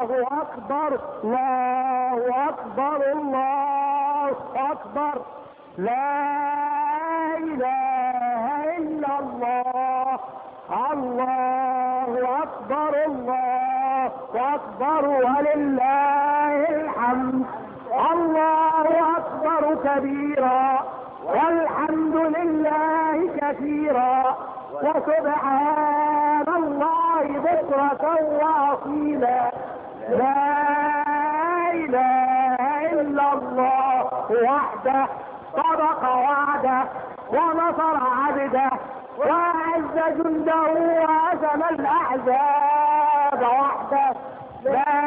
الله أكبر الله أكبر الله أكبر لا إله إلا الله الله أكبر الله أكبر ولله الحمد الله أكبر كبيرا والحمد لله كثيرا وسبحان الله بكرة وأصيلا لا إله إلا الله وحده صدق وعده ونصر عبده وأعز جنده وهزم الأحزاب وحده لا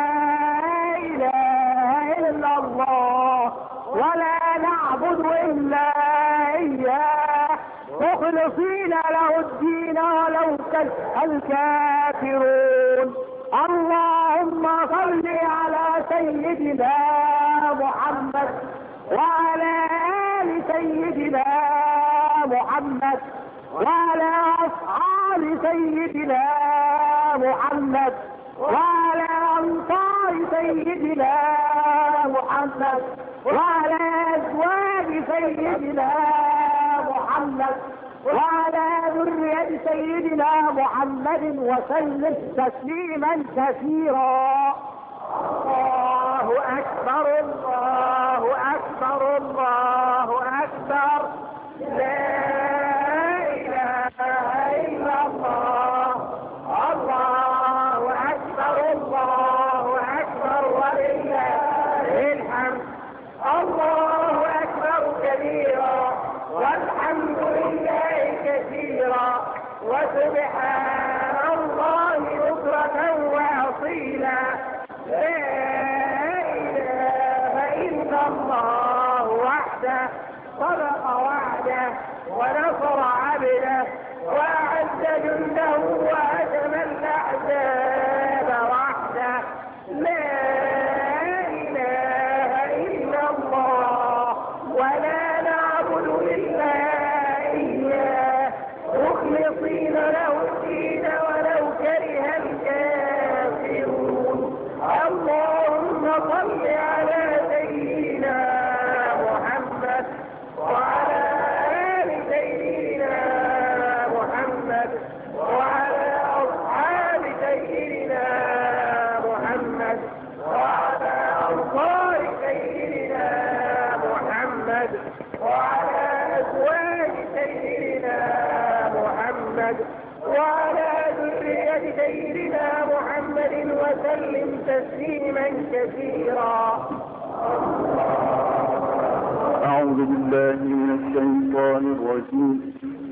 إله إلا الله ولا نعبد إلا إياه مخلصين له الدين ولو كره الكافرون. اللهم صل على سيدنا محمد وعلى آل سيدنا محمد وعلى أصحاب سيدنا محمد وعلى أنصار سيدنا محمد وعلى أزواج سيدنا محمد وعلى ذرية سيدنا محمد وسلم تسليما كثيرا. الله أكبر الله أكبر الله أكبر لا إله إلا الله الله أكبر الله أكبر ولله الحمد الله أكبر كبيرا والحمد لله كثيرا وسبحان الله بكرة وأصيلا لا إله إلا الله وحده صدق وعده ونصر عبده وأعز جنده وهزم الأحزاب وحده لا إله إلا الله ولا نعبد إلا إياه مخلصين له الدين ولو كره الكافرون. اللهم صل على سيدنا محمد وعلى آل سيدنا محمد وعلى أصحاب سيدنا محمد وعلى أنصار سيدنا محمد وعلى أزواج سيدنا محمد وعلى ذرية سيدنا محمد وسلم تسليما كثيرا. أعوذ بالله من الشيطان الرجيم.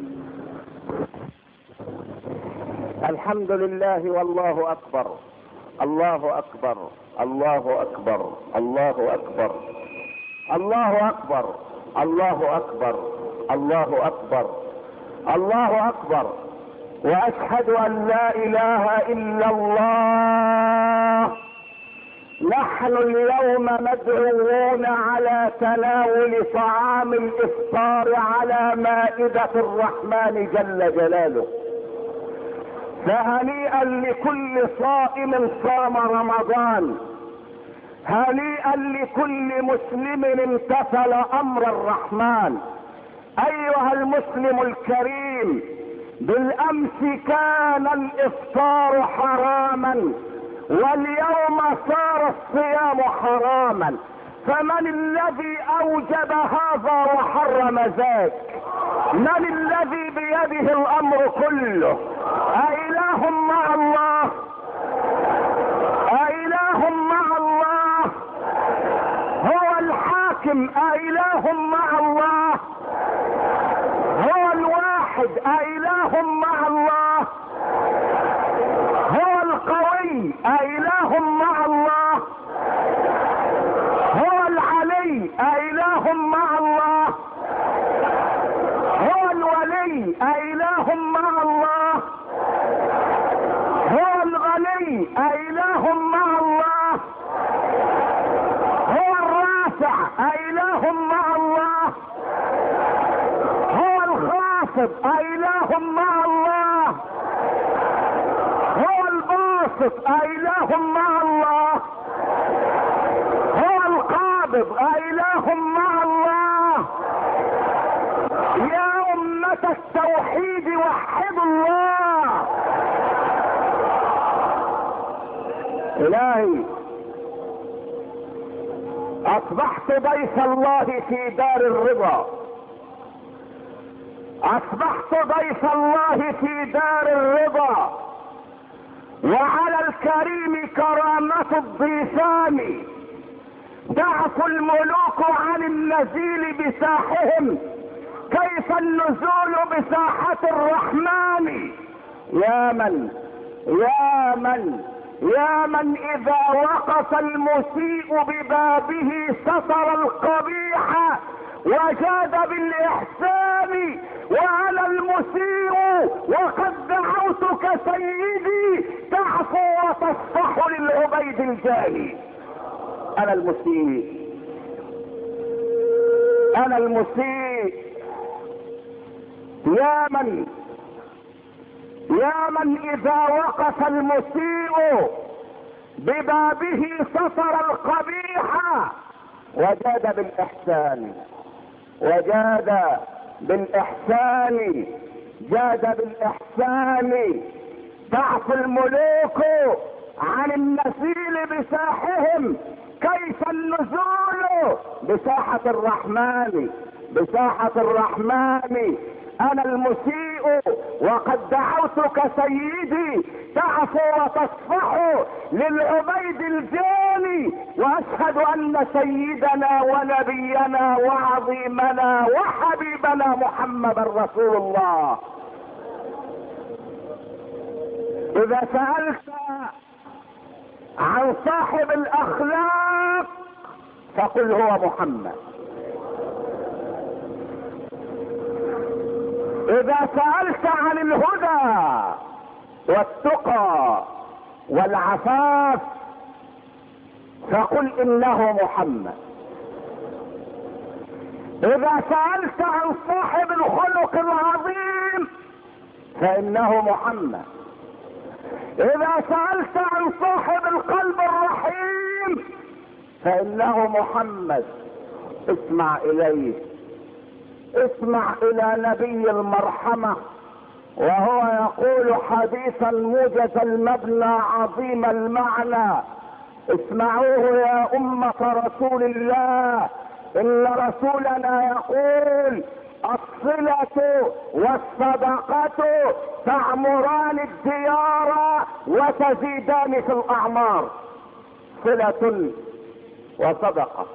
الحمد لله والله أكبر الله أكبر الله أكبر الله أكبر الله أكبر الله أكبر الله أكبر الله أكبر وأشهد أن لا إله إلا الله. نحن اليوم مدعوون على تناول طعام الإفطار على مائدة الرحمن جل جلاله، فهنيئا لكل صائم صام رمضان، هنيئا لكل مسلم امتثل أمر الرحمن. أيها المسلم الكريم، بالأمس كان الإفطار حراما واليوم صار الصيام حراما، فمن الذي أوجب هذا وحرم ذاك؟ من الذي بيده الأمر كله؟ أإله مع الله؟ أإله مع الله؟ هو الحاكم أإله مع الله؟ هو الواحد أإله مع الله؟ هو القوي أإله مع الله؟ هو العلي أإله مع الله؟ هو الولي أإله مع الله؟ هو الغني أإله مع الله؟ هو الرافع أإله مع الله؟ هو الخافض أإله مع الله؟ هو الباسط الباسط أإله مع الله؟ هو القابض أإله مع الله؟ يا أمة التوحيد وحدوا الله. إلهي أصبحت ضيف الله في دار الرضا، أصبحت ضيف الله في دار الرضا، وعلى الكريم كرامة الضيفان. تعفو الملوك عن النزيل بساحهم، كيف النزول بساحة الرحمن؟ يا من إذا وقف المسيء ببابه ستر القبيح وجاد بالإحسان. وأنا المسيء وقد دعوتك سيدي تعفو وتصفح للعبيد الجاني. أنا المسيء. يا من إذا وقف المسيء ببابه ستر القبيح وجاد بالإحسان. جاد بالإحسان. تعفو الملوك عن النزيل بساحهم، كيف النزول بساحة الرحمن. أنا المسيء وقد دعوتك سيدي تعفو وتصفح للعبيد الجاني. وأشهد أن سيدنا ونبينا وعظيمنا وحبيبنا محمد رسول الله. إذا سألت عن صاحب الأخلاق فقل هو محمد. إذا سألت عن الهدى والتقى والعفاف فقل إنه محمد. إذا سألت عن صاحب الخلق العظيم فإنه محمد. إذا سألت عن صاحب القلب الرحيم فإنه محمد. اسمع إليه، اسمع إلى نبي المرحمة وهو يقول حديثا موجز المبنى عظيم المعنى. اسمعوه يا أمة رسول الله، إن رسولنا يقول: الصلة والصدقة تعمران الديار وتزيدان في الأعمار. صلة وصدقة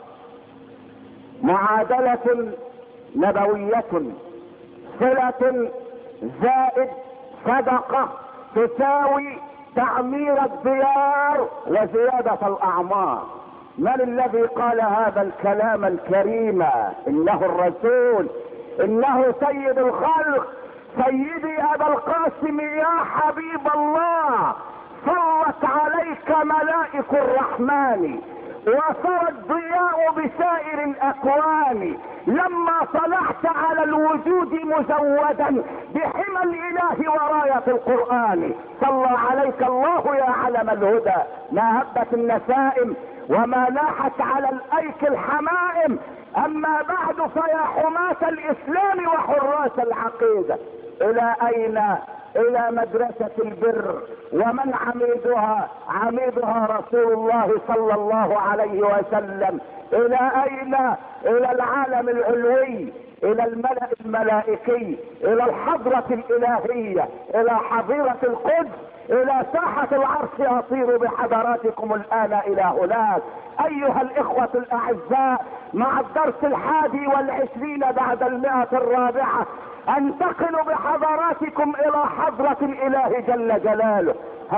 معادلة نبوية. صلة زائد صدقة تساوي تعمير الديار وزيادة الأعمار. من الذي قال هذا الكلام الكريم؟ إنه الرسول، إنه سيد الخلق، سيدي أبا القاسم يا حبيب الله. صلت عليك ملائك الرحمن وصار الضياء بسائر الأكوان. لما طلعت على الوجود مزودا بحمى الإله وراية القرآن. صلى عليك الله يا علم الهدى، ما هبت النسائم وما لاحت على الأيك الحمائم. أما بعد فيا حماة الإسلام وحراس العقيدة، إلى أين؟ إلى مدرسة البر، ومن عميدها رسول الله صلى الله عليه وسلم. إلى أين؟ إلى العالم العلوي، إلى الملأ الملائكي، إلى الحضرة الإلهية، إلى حظيرة القدس، إلى ساحة العرش. أطير بحضراتكم الآن إلى هناك. أيها الإخوة الأعزاء، مع الدرس 21 بعد 100 انتقل بحضراتكم الى حضرة الاله جل جلاله.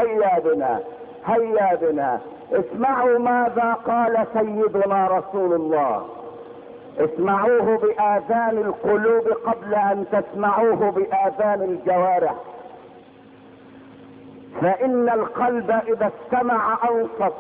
هيا بنا اسمعوا ماذا قال سيدنا رسول الله. اسمعوه بآذان القلوب قبل ان تسمعوه بآذان الجوارح. فإن القلب إذا استمع أنصت،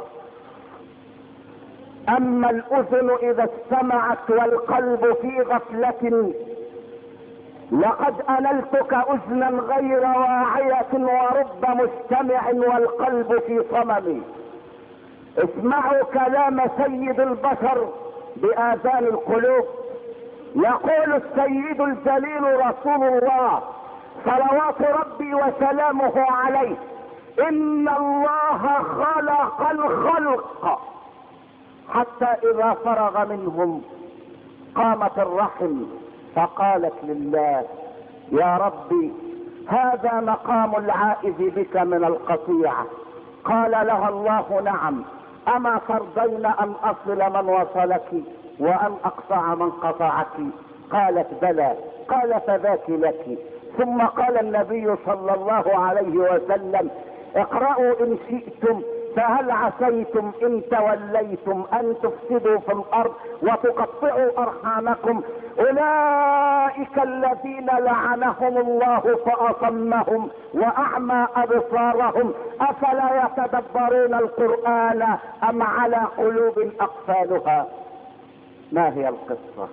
أما الأذن إذا استمعت والقلب في غفلة لقد أنلتك أذنا غير واعية ورب مستمع والقلب في صمم. اسمعوا كلام سيد البشر بآذان القلوب. يقول السيد الجليل رسول الله صلوات ربي وسلامه عليه: إن الله خلق الخلق حتى إذا فرغ منهم قامت الرحم فقالت لله: يا ربي هذا مقام العائذ بك من القطيعة. قال لها الله: نعم، أما ترضين أن أصل من وصلك وأن أقطع من قطعك؟ قالت: بلى. قال: فذاك لك. ثم قال النبي صلى الله عليه وسلم: اقرأوا إن شئتم فهل عسيتم إن توليتم أن تفسدوا في الأرض وتقطعوا أرحامكم. أولئك الذين لعنهم الله فأصمهم وأعمى أبصارهم أفلا يتدبرون القرآن أم على قلوب أقفالها. ما هي القصة؟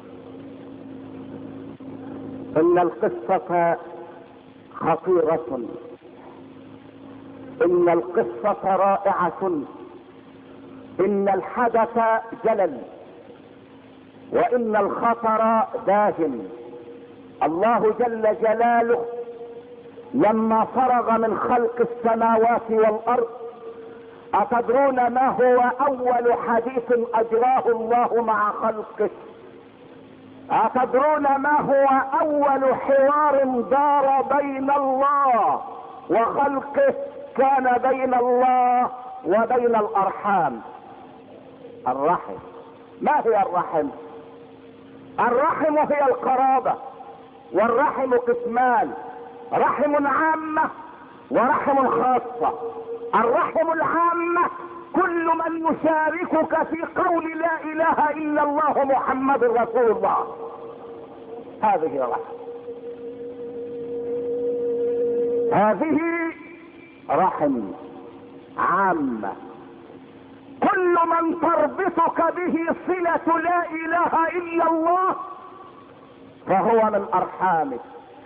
إن القصة خطيرة، إن القصة رائعة، إن الحدث جلل، وإن الخطر داهم. الله جل جلاله لما فرغ من خلق السماوات والأرض، أتدرون ما هو أول حديث أجراه الله مع خلقه؟ أتدرون ما هو أول حوار دار بين الله وخلقه كان بين الله وبين الأرحام؟ الرحم. ما هي الرحم؟ الرحم هي القرابة، والرحم قسمان: رحم عامة ورحم خاصة. الرحم العامة كل من يشاركك في قول لا إله إلا الله محمد رسول الله، هذه الرحم. هذه رحم عامة، كل من تربطك به صلة لا إله إلا الله فهو من أرحامك،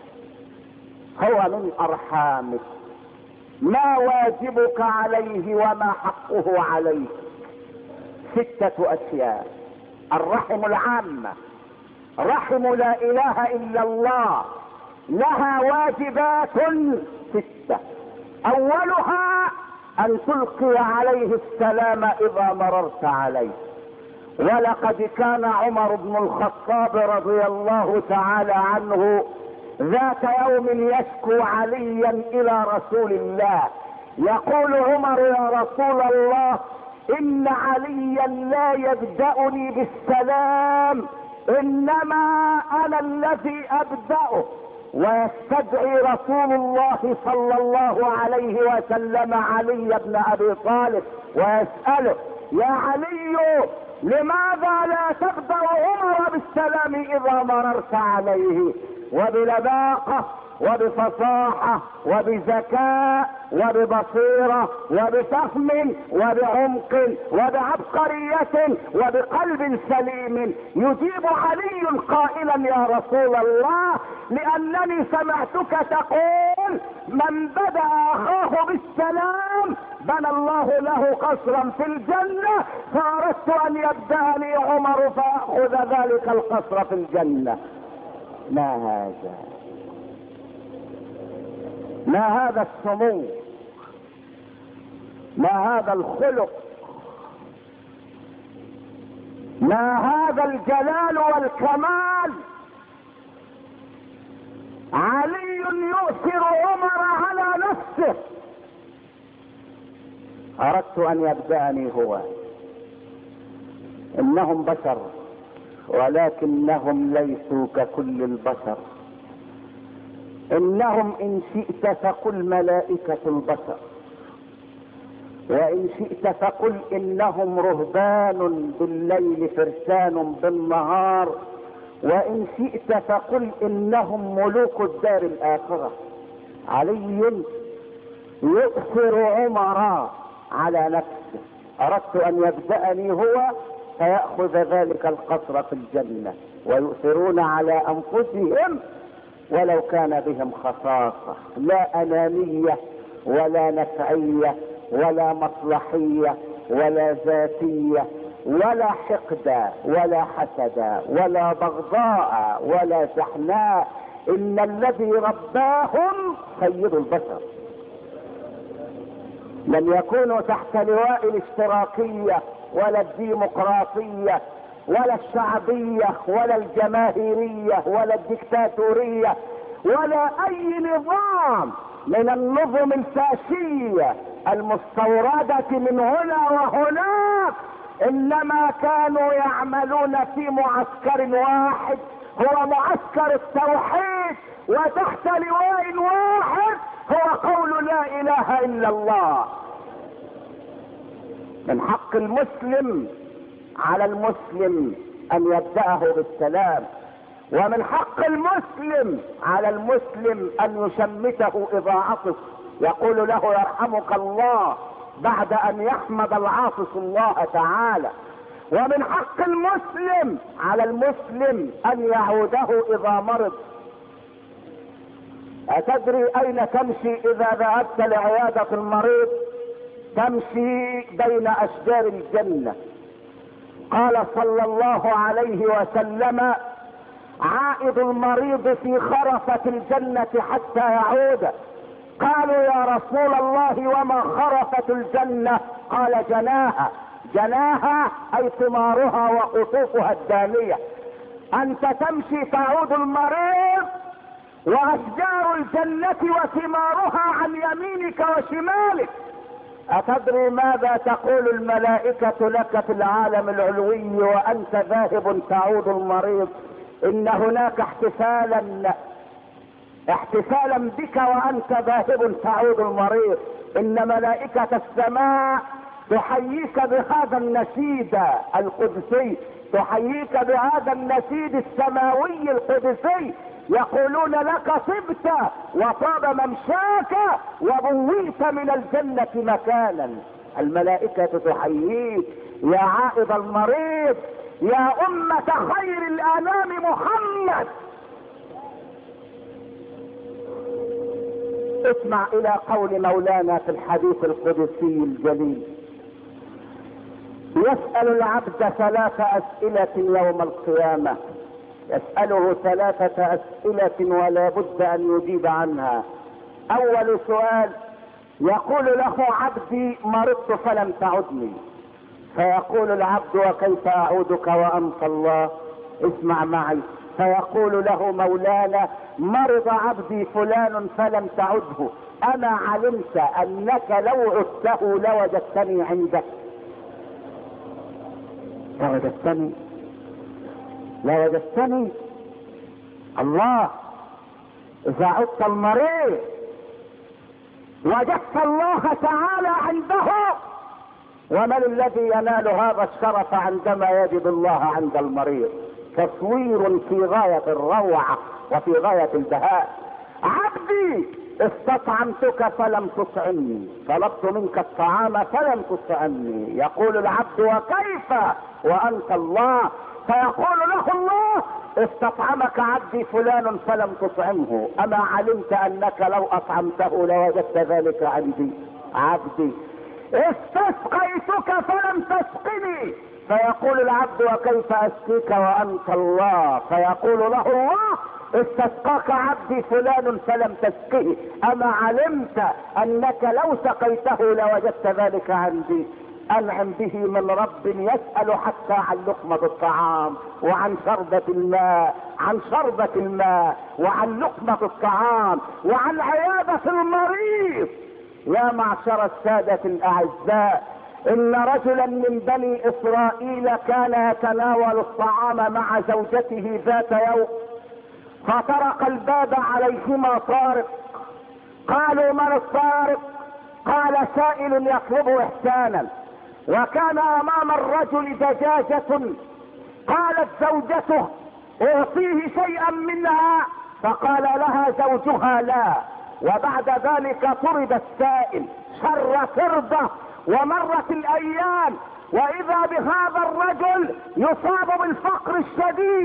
هو من أرحامك. ما واجبك عليه وما حقه عليك؟ 6 أشياء. الرحم العامة، رحم لا إله إلا الله، لها واجبات 6. أولها أن تلقي عليه السلام إذا مررت عليه. ولقد كان عمر بن الخطاب رضي الله تعالى عنه ذات يوم يشكو عليا إلى رسول الله، يقول عمر: يا رسول الله، إن عليا لا يبدأني بالسلام، إنما أنا الذي أبدأه. ويستدعي رسول الله صلى الله عليه وسلم علي بن أبي طالب ويسأله: يا علي، لماذا لا تبدأ عمر بالسلام إذا مررت عليه؟ وبلباقة وبفصاحة وبذكاء وببصيرة وبفهم وبعمق وبعبقرية وبقلب سليم يجيب علي قائلا: يا رسول الله، لأنني سمعتك تقول من بدأ أخاه بالسلام بنى الله له قصرا في الجنة، فأردت أن يبدأني عمر فأخذ ذلك القصر في الجنة. ما هذا؟ ما هذا السمو؟ ما هذا الخلق؟ ما هذا الجلال والكمال؟ علي يؤثر عمر على نفسه. أردت أن يبدأني هو. إنهم بشر ولكنهم ليسوا ككل البشر. إنهم إن شئت فقل ملائكة البشر، وإن شئت فقل إنهم رهبان بالليل فرسان بالنهار، وإن شئت فقل إنهم ملوك الدار الآخرة. علي يؤثر عمر على نفسه. أردت أن يبدأني هو فيأخذ ذلك القصر في الجنة، ويؤثرون على أنفسهم ولو كان بهم خصاصة، لا أنانية ولا نفعية ولا مصلحية ولا ذاتية ولا حقد ولا حسد ولا بغضاء ولا شحناء. إن الذي رباهم سيد البشر. لم يكونوا تحت لواء الاشتراكية ولا الديمقراطية ولا الشعبية ولا الجماهيرية ولا الدكتاتورية ولا اي نظام من النظم الفاشية المستوردة من هنا وهناك، انما كانوا يعملون في معسكر واحد هو معسكر التوحيد، وتحت لواء واحد هو قول لا اله الا الله. من حق المسلم على المسلم ان يبدأه بالسلام، ومن حق المسلم على المسلم ان يشمته اذا عطس، يقول له يرحمك الله بعد ان يحمد العاطس الله تعالى. ومن حق المسلم على المسلم ان يعوده اذا مرض. اتدري اين تمشي اذا ذهبت لعيادة المريض؟ تمشي بين اشجار الجنة. قال صلى الله عليه وسلم: عائد المريض في خرفة الجنة حتى يعود. قالوا يا رسول الله وما خرفة الجنة؟ قال: جناها. جناها اي ثمارها وقطوفها الدانية. انت تمشي تعود المريض واشجار الجنة وثمارها عن يمينك وشمالك. اتدري ماذا تقول الملائكة لك في العالم العلوي وانت ذاهب تعود المريض؟ ان هناك احتفالا بك وانت ذاهب تعود المريض. ان ملائكة السماء تحييك بهذا النشيد القدسي، تحييك بهذا النشيد السماوي القدسي، يقولون لك طبت وطاب ممشاك وبويت من الجنة مكانا. الملائكة تحييك يا عائد المريض، يا أمة خير الأنام محمد. اسمع إلى قول مولانا في الحديث القدسي الجليل: يسأل العبد 3 أسئلة يوم القيامة، يسأله 3 أسئلة ولا بد أن يجيب عنها. أول سؤال: يقول له عبدي مرضت فلم تعدني، فيقول العبد وكيف أعودك وأنت الله؟ اسمع معي. فيقول له مولانا: مرض عبدي فلان فلم تعده، أما علمت أنك لو عدته لوجدتني عندك؟ لوجدتني الله. إذا عدت المريض وجدت الله تعالى عنده. ومن الذي ينال هذا الشرف عندما يجد الله عند المريض؟ تصوير في غاية الروعة وفي غاية البهاء. عبدي استطعمتك فلم تطعمني، طلبت منك الطعام فلم تطعمني. يقول العبد: وكيف وأنت الله؟ فيقول له الله: استطعمك عبدي فلان فلم تطعمه، أما علمت أنك لو أطعمته لوجدت ذلك عندي؟ عبدي استسقيتك فلم تسقني. فيقول العبد: وكيف أسقيك وأنت الله؟ فيقول له الله: استسقاك عبدي فلان فلم تسقه، أما علمت أنك لو سقيته لوجدت ذلك عندي؟ أنعم به من رب يسأل حتى عن لقمة الطعام وعن شربة الماء، عن شربة الماء وعن لقمة الطعام وعن عيادة المريض. يا معشر السادة الأعزاء، إن رجلا من بني إسرائيل كان يتناول الطعام مع زوجته ذات يوم، فطرق الباب عليهما طارق. قالوا: من الطارق؟ قال: سائل يطلب إحسانا. وكان أمام الرجل دجاجة، قالت زوجته: أعطيه شيئا منها، فقال لها زوجها: لا. وبعد ذلك طرد السائل، شر طرده، ومرت الأيام، وإذا بهذا الرجل يصاب بالفقر الشديد،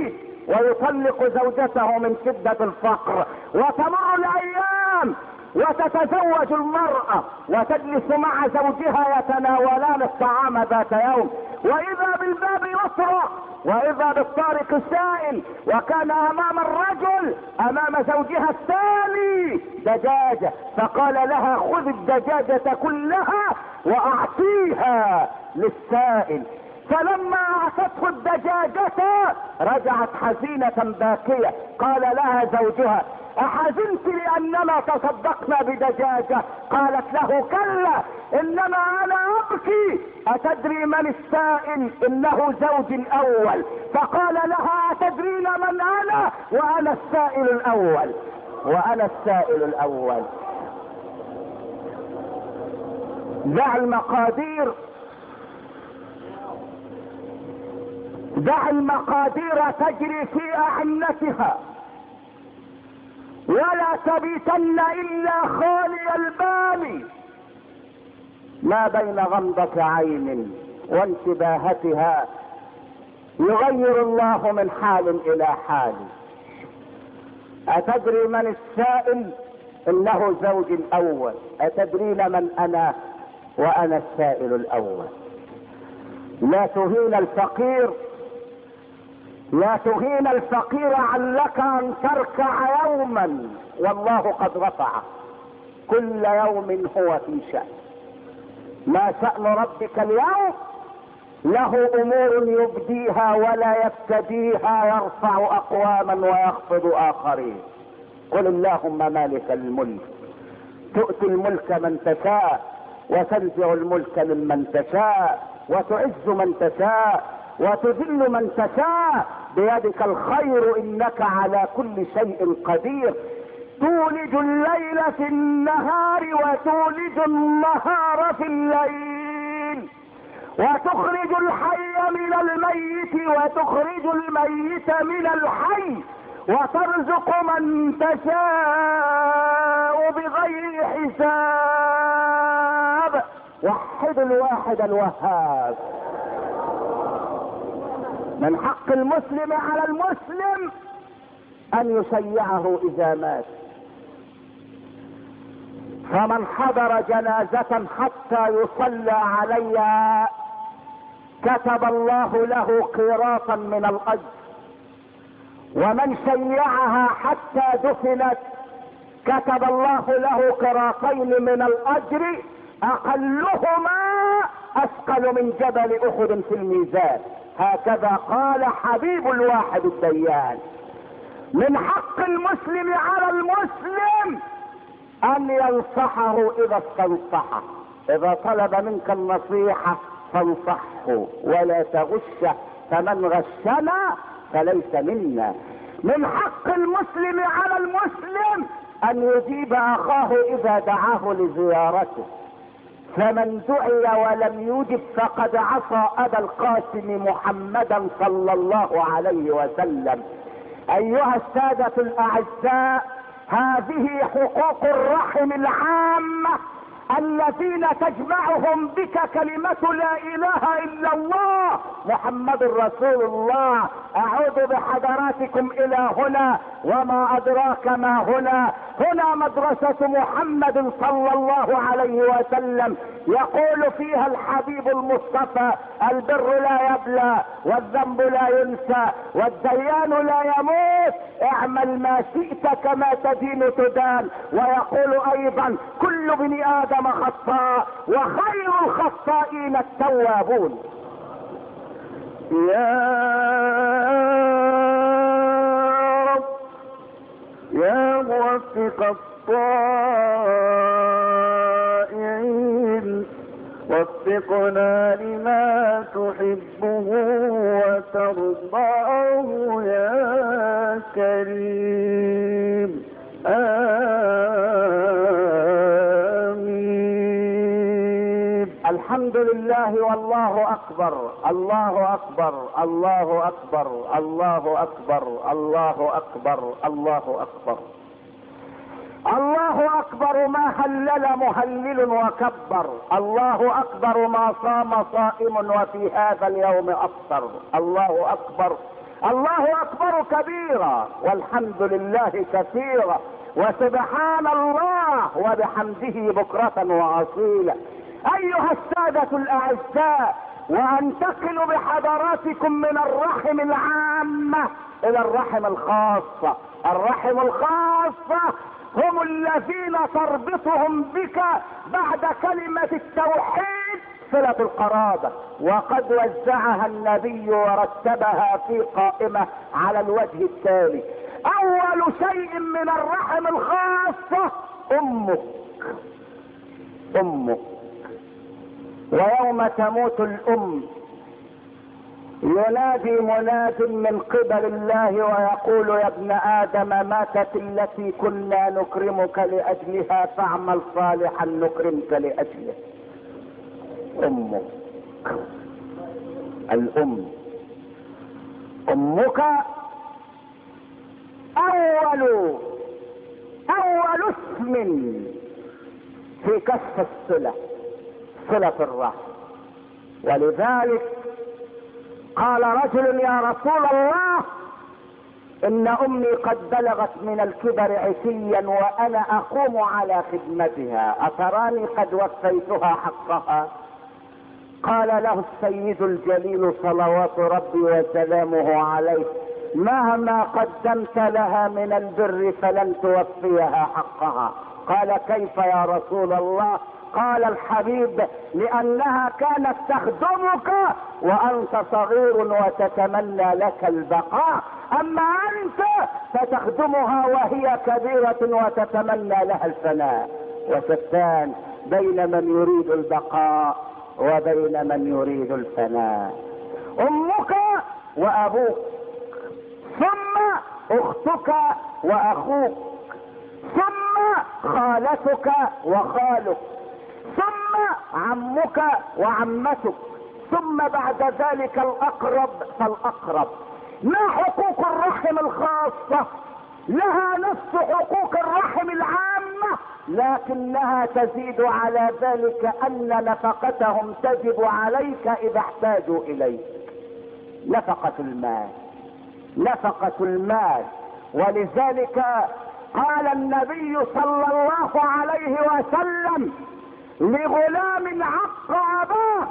ويطلق زوجته من شدة الفقر. وتمر الايام وتتزوج المرأة وتجلس مع زوجها يتناولان الطعام ذات يوم، واذا بالباب يطرق واذا بالطارق سائل، وكان امام الرجل امام زوجها الثاني دجاجة، فقال لها خذ الدجاجة كلها واعطيها للسائل. فلما اعطته الدجاجة رجعت حزينة باكية. قال لها زوجها احزنت لاننا تصدقنا بدجاجة؟ قالت له كلا انما انا ابكي، اتدري من السائل؟ انه زوجي الاول. فقال لها اتدرين من انا؟ وانا السائل الاول، وانا السائل الاول. دع المقادير، دع المقادير تجري في اعنتها، ولا تبيتن الا خالي البال. ما بين غمضة عين وانتباهتها يغير الله من حال الى حال. اتدري من السائل؟ انه زوجي الاول. اتدرين من انا؟ وانا السائل الاول. لا تهين الفقير، لا تهين الفقير علك ان تركع يوما والله قد رفعه. كل يوم هو في شأن. ما شأن ربك اليوم؟ له امور يبديها ولا يبتديها، يرفع اقواما ويخفض اخرين. قل اللهم مالك الملك تؤتي الملك من تشاء وتنزع الملك ممن تشاء وتعز من تشاء وتذل من تشاء، بيدك الخير انك على كل شيء قدير. تولج الليل في النهار وتولج النهار في الليل، وتخرج الحي من الميت وتخرج الميت من الحي، وترزق من تشاء بغير حساب. وحد الواحد الوهاب. من حق المسلم على المسلم ان يشيعه اذا مات. فمن حضر جنازة حتى يصلى عليها كتب الله له قيراطا من الاجر، ومن شيعها حتى دفنت كتب الله له قيراطين من الاجر اقلهما اثقل من جبل احد في الميزان. هكذا قال حبيب الواحد الديان. من حق المسلم على المسلم ان ينصحه اذا استنصحه. اذا طلب منك النصيحة فانصحه ولا تغشه، فمن غشنا فليس منا. من حق المسلم على المسلم ان يجيب اخاه اذا دعاه لزيارته، فمن دعي ولم يجب فقد عصى ابا القاسم محمدا صلى الله عليه وسلم. ايها السادة الاعزاء، هذه حقوق الرحم العامة الذين تجمعهم بك كلمة لا اله الا الله محمد رسول الله. اعود بحضراتكم الى هنا، وما ادراك ما هنا. هنا مدرسة محمد صلى الله عليه وسلم، يقول فيها الحبيب المصطفى: البر لا يبلى والذنب لا ينسى والديان لا يموت، اعمل ما شئت كما تدين تدان. ويقول ايضا: كل ابن ادم خطاء وخير الخطائين التوابون. يا رب يا موفق الطائعين، وفقنا لما تحبه وترضاه يا كريم. آمين. الحمد لله والله اكبر، الله اكبر، الله اكبر، الله اكبر، الله اكبر، الله اكبر. الله اكبر ما هلل مهلل وكبر، الله اكبر ما صام صائم وفي هذا اليوم افطر، الله اكبر الله اكبر كبيرا والحمد لله كثيرا وسبحان الله وبحمده بكرة واصيلا. ايها السادة الاعزاء، وانتقل بحضراتكم من الرحم العامة الى الرحم الخاصة. الرحم الخاصة هم الذين تربطهم بك بعد كلمة التوحيد صلة القرابة، وقد وزعها النبي ورتبها في قائمة على الوجه التالي: اول شيء من الرحم الخاصة امك. ويوم تموت الام ينادي مناد من قبل الله ويقول: يا ابن ادم ماتت التي كنا نكرمك لاجلها فاعمل صالحا نكرمك لاجله. امك، الام، امك اول اسم في كشف الصلة، صلة الرحم. ولذلك قال رجل: يا رسول الله ان امي قد بلغت من الكبر عتيا وانا اقوم على خدمتها، اتراني قد وفيتها حقها؟ قال له السيد الجليل صلوات ربي وسلامه عليه: مهما قدمت لها من البر فلن توفيها حقها. قال: كيف يا رسول الله؟ قال الحبيب: لانها كانت تخدمك وانت صغير وتتمنى لك البقاء، اما انت فتخدمها وهي كبيرة وتتمنى لها الفناء. وشتان بين من يريد البقاء وبين من يريد الفناء. امك وابوك، ثم اختك واخوك، ثم خالتك وخالك، ثم عمك وعمتك، ثم بعد ذلك الاقرب فالاقرب. ما حقوق الرحم الخاصة؟ لها نفس حقوق الرحم العامة، لكنها تزيد على ذلك ان نفقتهم تجب عليك اذا احتاجوا اليك. نفقة المال. ولذلك قال النبي صلى الله عليه وسلم لغلام عق اباه.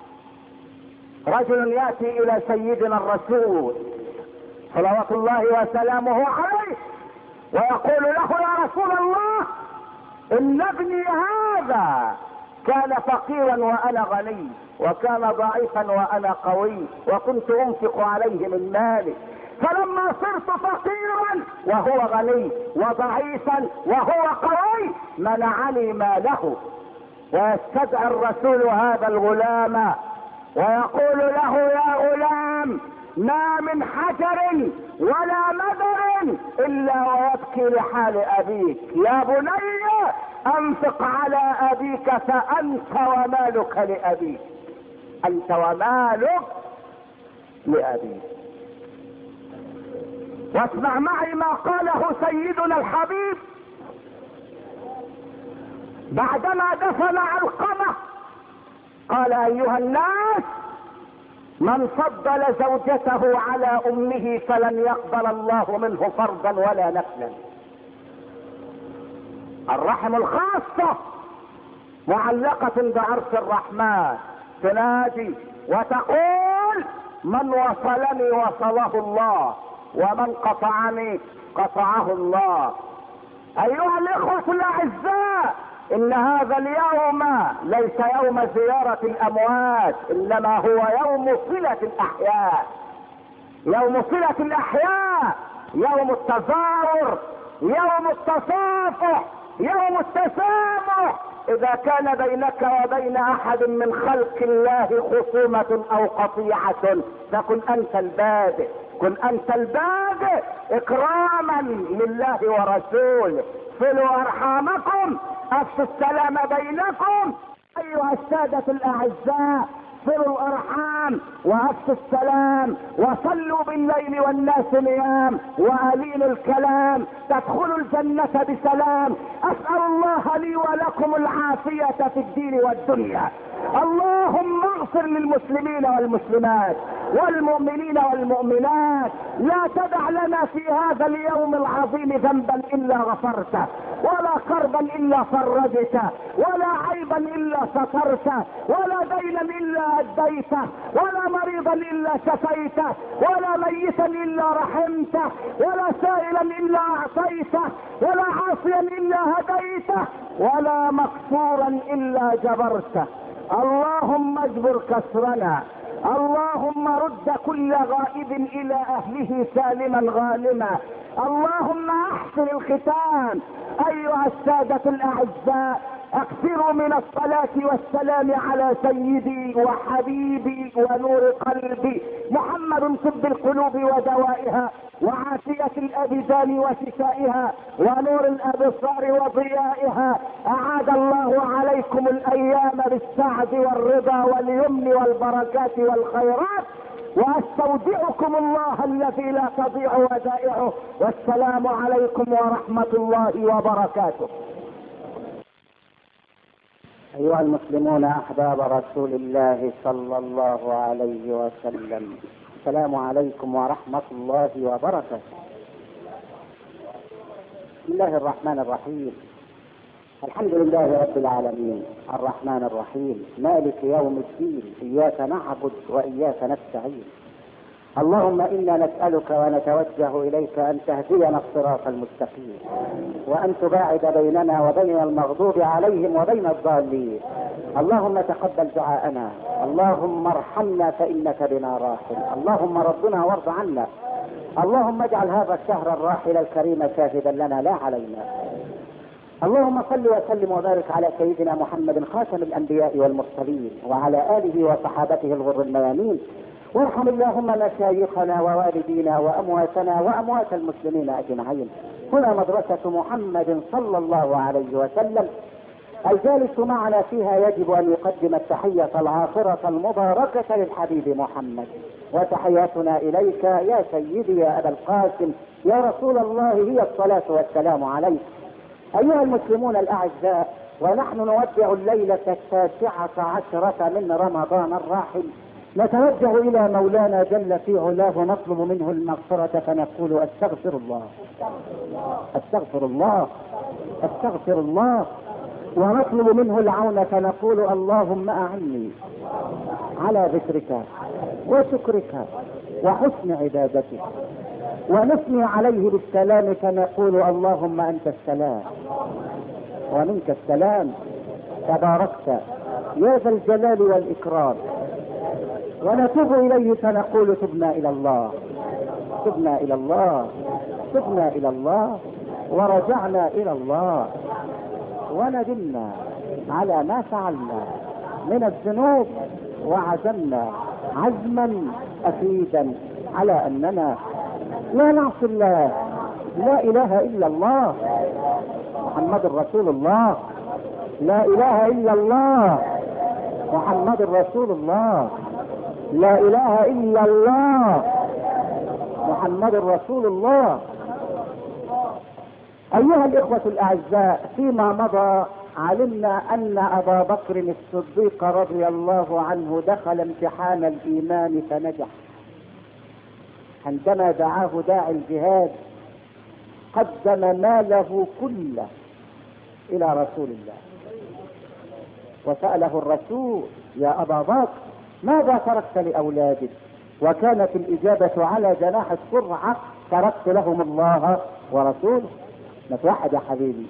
رجل ياتي الى سيدنا الرسول صلوات الله وسلامه عليه ويقول له: يا رسول الله ان ابني هذا كان فقيرا وانا غني، وكان ضعيفا وانا قوي، وكنت انفق عليه من مالي، فلما صرت فقيرا وهو غني وضعيفا وهو قوي منعني ماله. ويستدعي الرسول هذا الغلام ويقول له: يا غلام، ما من حجر ولا مدر الا ويبكي لحال ابيك، يا بني انفق على ابيك فانت ومالك لابيك، انت ومالك لابيك. واسمع معي ما قاله سيدنا الحبيب بعدما دفن علقمة. قال: ايها الناس، من فضل زوجته على امه فلن يقبل الله منه فرضا ولا نفلا. الرحم الخاصة معلقة بعرش الرحمن، تنادي وتقول: من وصلني وصله الله، ومن قطعني قطعه الله. ايها الاخوة الاعزاء، ان هذا اليوم ليس يوم زيارة الاموات، انما هو يوم صلة الاحياء. يوم صلة الاحياء، يوم التزاور، يوم التصافح، يوم التسامح. اذا كان بينك وبين احد من خلق الله خصومة او قطيعة فكن انت البادئ، كن انت البادئ اكراما لله ورسوله. صلوا ارحامكم، افشوا السلام بينكم. ايها السادة الاعزاء، صلوا الارحام وافشوا السلام، وصلوا بالليل والناس نيام، وقليل الكلام تدخلوا الجنة بسلام. اسأل الله لي ولكم العافية في الدين والدنيا. اللهم اغفر للمسلمين والمسلمات، والمؤمنين والمؤمنات. لا تدع لنا في هذا اليوم العظيم ذنبا الا غفرته، ولا كربا الا فرجته، ولا عيبا الا سترته، ولا دينا الا اديته، ولا مريضا الا شفيته، ولا ميتا الا رحمته، ولا سائلا الا اعطيته، ولا عاصيا الا هديته، ولا مكسورا الا جبرته. اللهم اجبر كسرنا، اللهم رد كل غائب الى اهله سالما غانما. اللهم احسن الختام. ايها السادة الاعزاء، اكثروا من الصلاة والسلام على سيدي وحبيبي ونور قلبي محمد، طب القلوب ودوائها، وعافية الابدان وشفائها، ونور الابصار وضيائها. اعاد الله عليكم الايام بالسعد والرضا واليمن والبركات والخيرات، واستودعكم الله الذي لا تضيع ودائعه. والسلام عليكم ورحمة الله وبركاته. أيها المسلمون أحباب رسول الله صلى الله عليه وسلم، السلام عليكم ورحمة الله وبركاته. بسم الله الرحمن الرحيم. الحمد لله رب العالمين، الرحمن الرحيم، مالك يوم الدين، إياك نعبد وإياك نستعين. اللهم إنا نسألك ونتوجه إليك أن تهدينا الصراط المستقيم، وأن تباعد بيننا وبين المغضوب عليهم وبين الضالين. اللهم تقبل دعاءنا، اللهم ارحمنا فإنك بنا راحم، اللهم ربنا وارض عنا. اللهم اجعل هذا الشهر الراحل الكريم شاهدا لنا لا علينا. اللهم صل وسلم وبارك على سيدنا محمد خاتم الأنبياء والمرسلين، وعلى آله وصحابته الغر الميامين. وارحم اللهم مشايخنا ووالدينا وامواتنا واموات المسلمين اجمعين. هنا مدرسة محمد صلى الله عليه وسلم، الجالس معنا فيها يجب ان يقدم التحية العاطرة المباركة للحبيب محمد. وتحياتنا اليك يا سيدي يا ابا القاسم يا رسول الله هي الصلاة والسلام عليك. ايها المسلمون الاعزاء، ونحن نودع الليلة 19 من رمضان الراحل، نتوجه الى مولانا جل في علاه ونطلب منه المغفرة فنقول استغفر الله استغفر الله استغفر الله، ونطلب منه العون فنقول اللهم اعني على ذكرك وشكرك وحسن عبادتك، ونثني عليه بالسلام فنقول اللهم انت السلام ومنك السلام، تباركت يا ذا الجلال والاكرام. ونتوب اليه فنقول تبنا الى الله تبنا الى الله تبنا الى الله، ورجعنا الى الله، وندمنا على ما فعلنا من الذنوب، وعزمنا عزما اكيدا على اننا لا نعصي الله. لا اله الا الله محمد رسول الله، لا اله الا الله محمد رسول الله، لا اله الا الله محمد رسول الله. ايها الاخوة الاعزاء، فيما مضى علمنا ان ابا بكر الصديق رضي الله عنه دخل امتحان الايمان فنجح. عندما دعاه داعي الجهاد قدم ماله كله الى رسول الله، وسأله الرسول يا ابا بكر ماذا تركت لاولادك؟ وكانت الاجابة على جناح السرعة تركت لهم الله ورسوله. نتوحد يا حبيبي.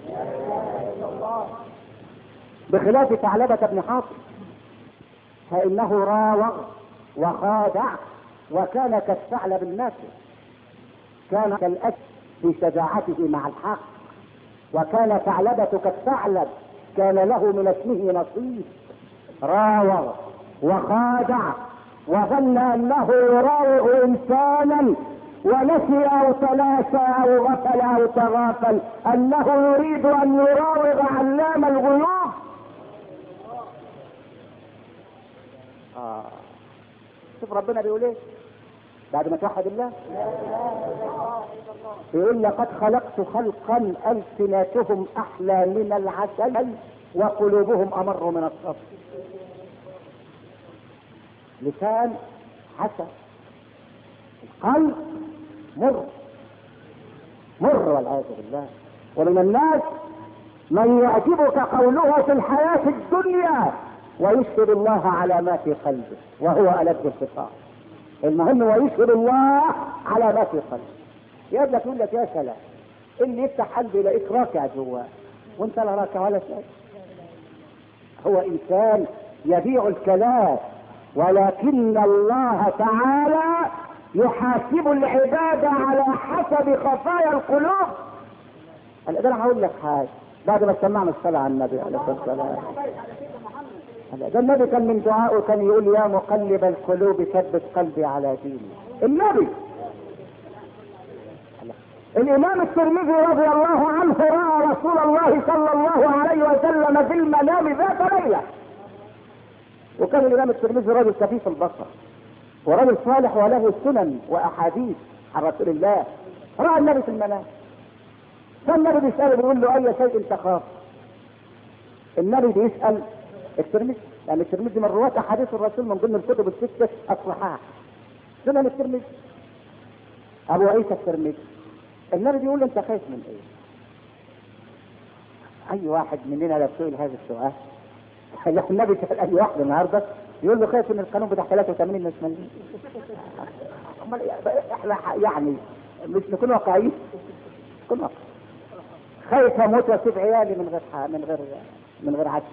بخلاف ثعلبة بن حاطب فانه راوغ وخادع، وكان كالثعلب الناسر، كان كالاسد في شجاعته مع الحق، وكان ثعلبة كالثعلب، كان له من اسمه نصيب. راوغ وخادع وظن انه يراوغ انسانا، ونسي او تناسى او غفل او تغافل انه يريد ان يراوغ علام الغيوب. شوف ربنا بيقول ايه بعد ما توحد الله، يقول لقد خلقت خلقا السنتهم احلى من العسل وقلوبهم امر من الصبر. لسان عسل القلب مر والعياذ بالله. ومن الناس من يعجبك قوله في الحياة الدنيا ويشهد الله على ما في قلبه وهو ألد الخصام. المهم ويشهد الله على ما في قلبه. يقول لك يا سلام اللي يفتح قلبه يلاقيك راكع جواه وانت لا راكع ولا شيء. هو انسان يبيع الكلام، ولكن الله تعالى يحاسب العباد على حسب خفايا القلوب. ده انا هقول لك حاجه بعد ما سمعنا الصلاه على النبي عليه الصلاه والسلام. ده النبي كان من دعائه كان يقول يا مقلب القلوب ثبت قلبي على دينك. النبي الامام الترمذي رضي الله عنه راى رسول الله صلى الله عليه وسلم في المنام ذات ليله، وكان الامام الترمذي رجل كفيف البصر ورجل صالح وله سنن واحاديث عن رسول الله. راى النبي في المنام، فالنبي بيساله بيقول له اي شيء تخاف؟ النبي بيسال الترمذي، يعني الترمذي من رواة احاديث الرسول من ضمن الكتب السته الصحاح سنن الترمذي ابو عيسى الترمذي. النبي بيقول له انت خايف من ايه؟ اي واحد مننا لو سئل هذا السؤال لو النبي سال اي واحد النهارده يقول له خايف من القانون بتاع 83 مش مليون. احنا يعني مش نكون واقعيين، نكون واقعيين. خايف اموت واسيب عيالي من غير عدل.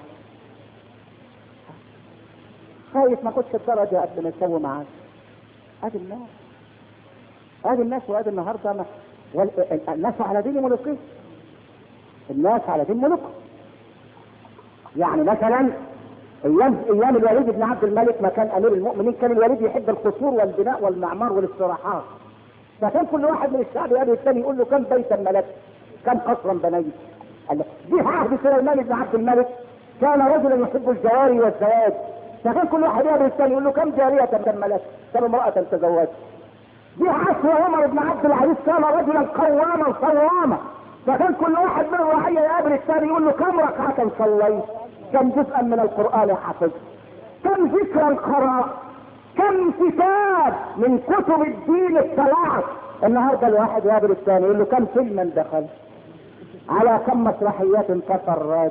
خايف ما كنتش الدرجه قبل ما يسوي معاك. ادي الناس وادي النهارده الناس على دين ملوكيه. الناس على دين ملوك. يعني مثلا ايام الوليد بن عبد الملك ما كان امير المؤمنين كان الوليد يحب القصور والبناء والمعمار والاستراحات، فكان كل واحد من الشعب يقابل الثاني يقول له كم بيتا ملكت؟ كم قصرا بنيت؟ دي عهد سليمان بن عبد الملك، كان رجلا يحب الجواري والزواج، فكان كل واحد يقابل الثاني يقول له كم جارية ملكت؟ كم امرأة تزوجت؟ دي عصر عمر بن عبد العزيز كان رجلا قواما صواما، فكان كل واحد من الرعية يقابل الثاني يقول له كم ركعة صليت؟ كم جزءا من القرآن حفظ؟ كم ذكرا قرأ؟ كم كتاب من كتب الدين الثلاث؟ النهارده الواحد يقابل الثاني يقول له كم فيلما دخل؟ على كم مسرحيات تفرج؟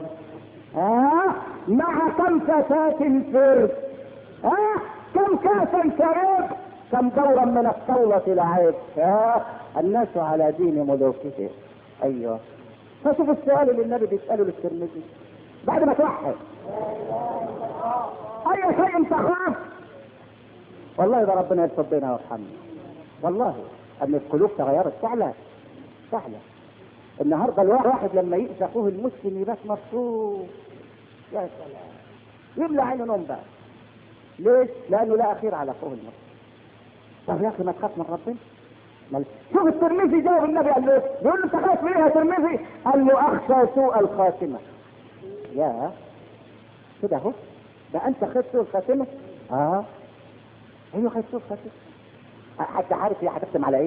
مع كم فتاة فرد؟ كم كاسا شرب؟ كم دورا من الصولة لعب؟ الناس على دين ملوكهم. ايوه. فشوف السؤال اللي النبي بيسأله للترمذي بعد ما توحد اي شيء تخاف؟ والله ده ربنا يلطف بينا ويرحمنا. والله ان القلوب تغيرت فعلا. النهارده الواحد لما يأذى اخوه المسلم يبقى مبسوط. يا سلام، يملى عينه نوم بقى. ليش؟ لانه لا اخير على اخوه المسلم. طب يا اخي ما تخاف من ربنا؟ شوف الترمذي جاوب النبي قال له يقول له انت خايف من ايه يا ترمذي؟ قال له اخشى سوء الخاتمه. يا كده اهو، ده انت خايف سوء الخاتمه؟ ايوه خايف سوء الخاتمه. حد عارف هي هتختم على ايه؟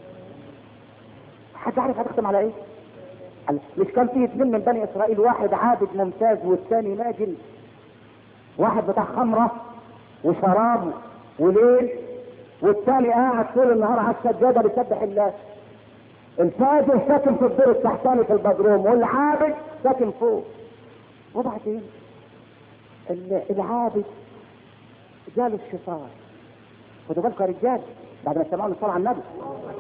حد عارف هتختم على ايه؟ مش كان فيه اثنين من بني اسرائيل، واحد عابد ممتاز والثاني ماجن، واحد بتاع خمره وشراب وليل، والثاني قاعد طول النهار على السجاده بيسبح الله. الفاجر ساكن في الدور التحتاني في البدروم، والعابد ساكن فوق. وبعدين العابد جاله الشيطان. خدوا بالكم يا رجال بعد ما سمعوا الصلاه على النبي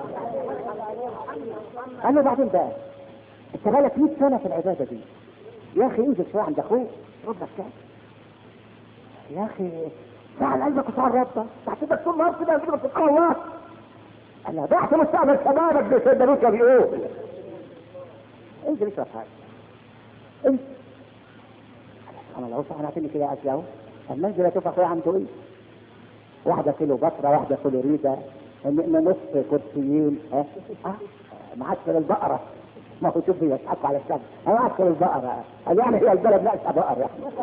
قال له بعدين بقى انت بقالك 100 سنه في العباده دي، يا اخي انزل شويه عند اخوك ربك كده، يا اخي فعل قلبك وفعل ربك، تحسبك طول النهار كده كده سبحان الله. انا ضعت مستقبل شبابك بيصدقوك بيقول انزل اشرب حاجه. انزل انا لو صح انا اعطيني كده اكل اهو، اما انزل اشوف اخويا عنده ايه. واحده كيلو بصره، واحده كيلو ريده، نص كرسيين معسكر البقره. ما هو شوف يضحكوا على الشعب، معسكر البقره يعني هي البلد ناقصه بقر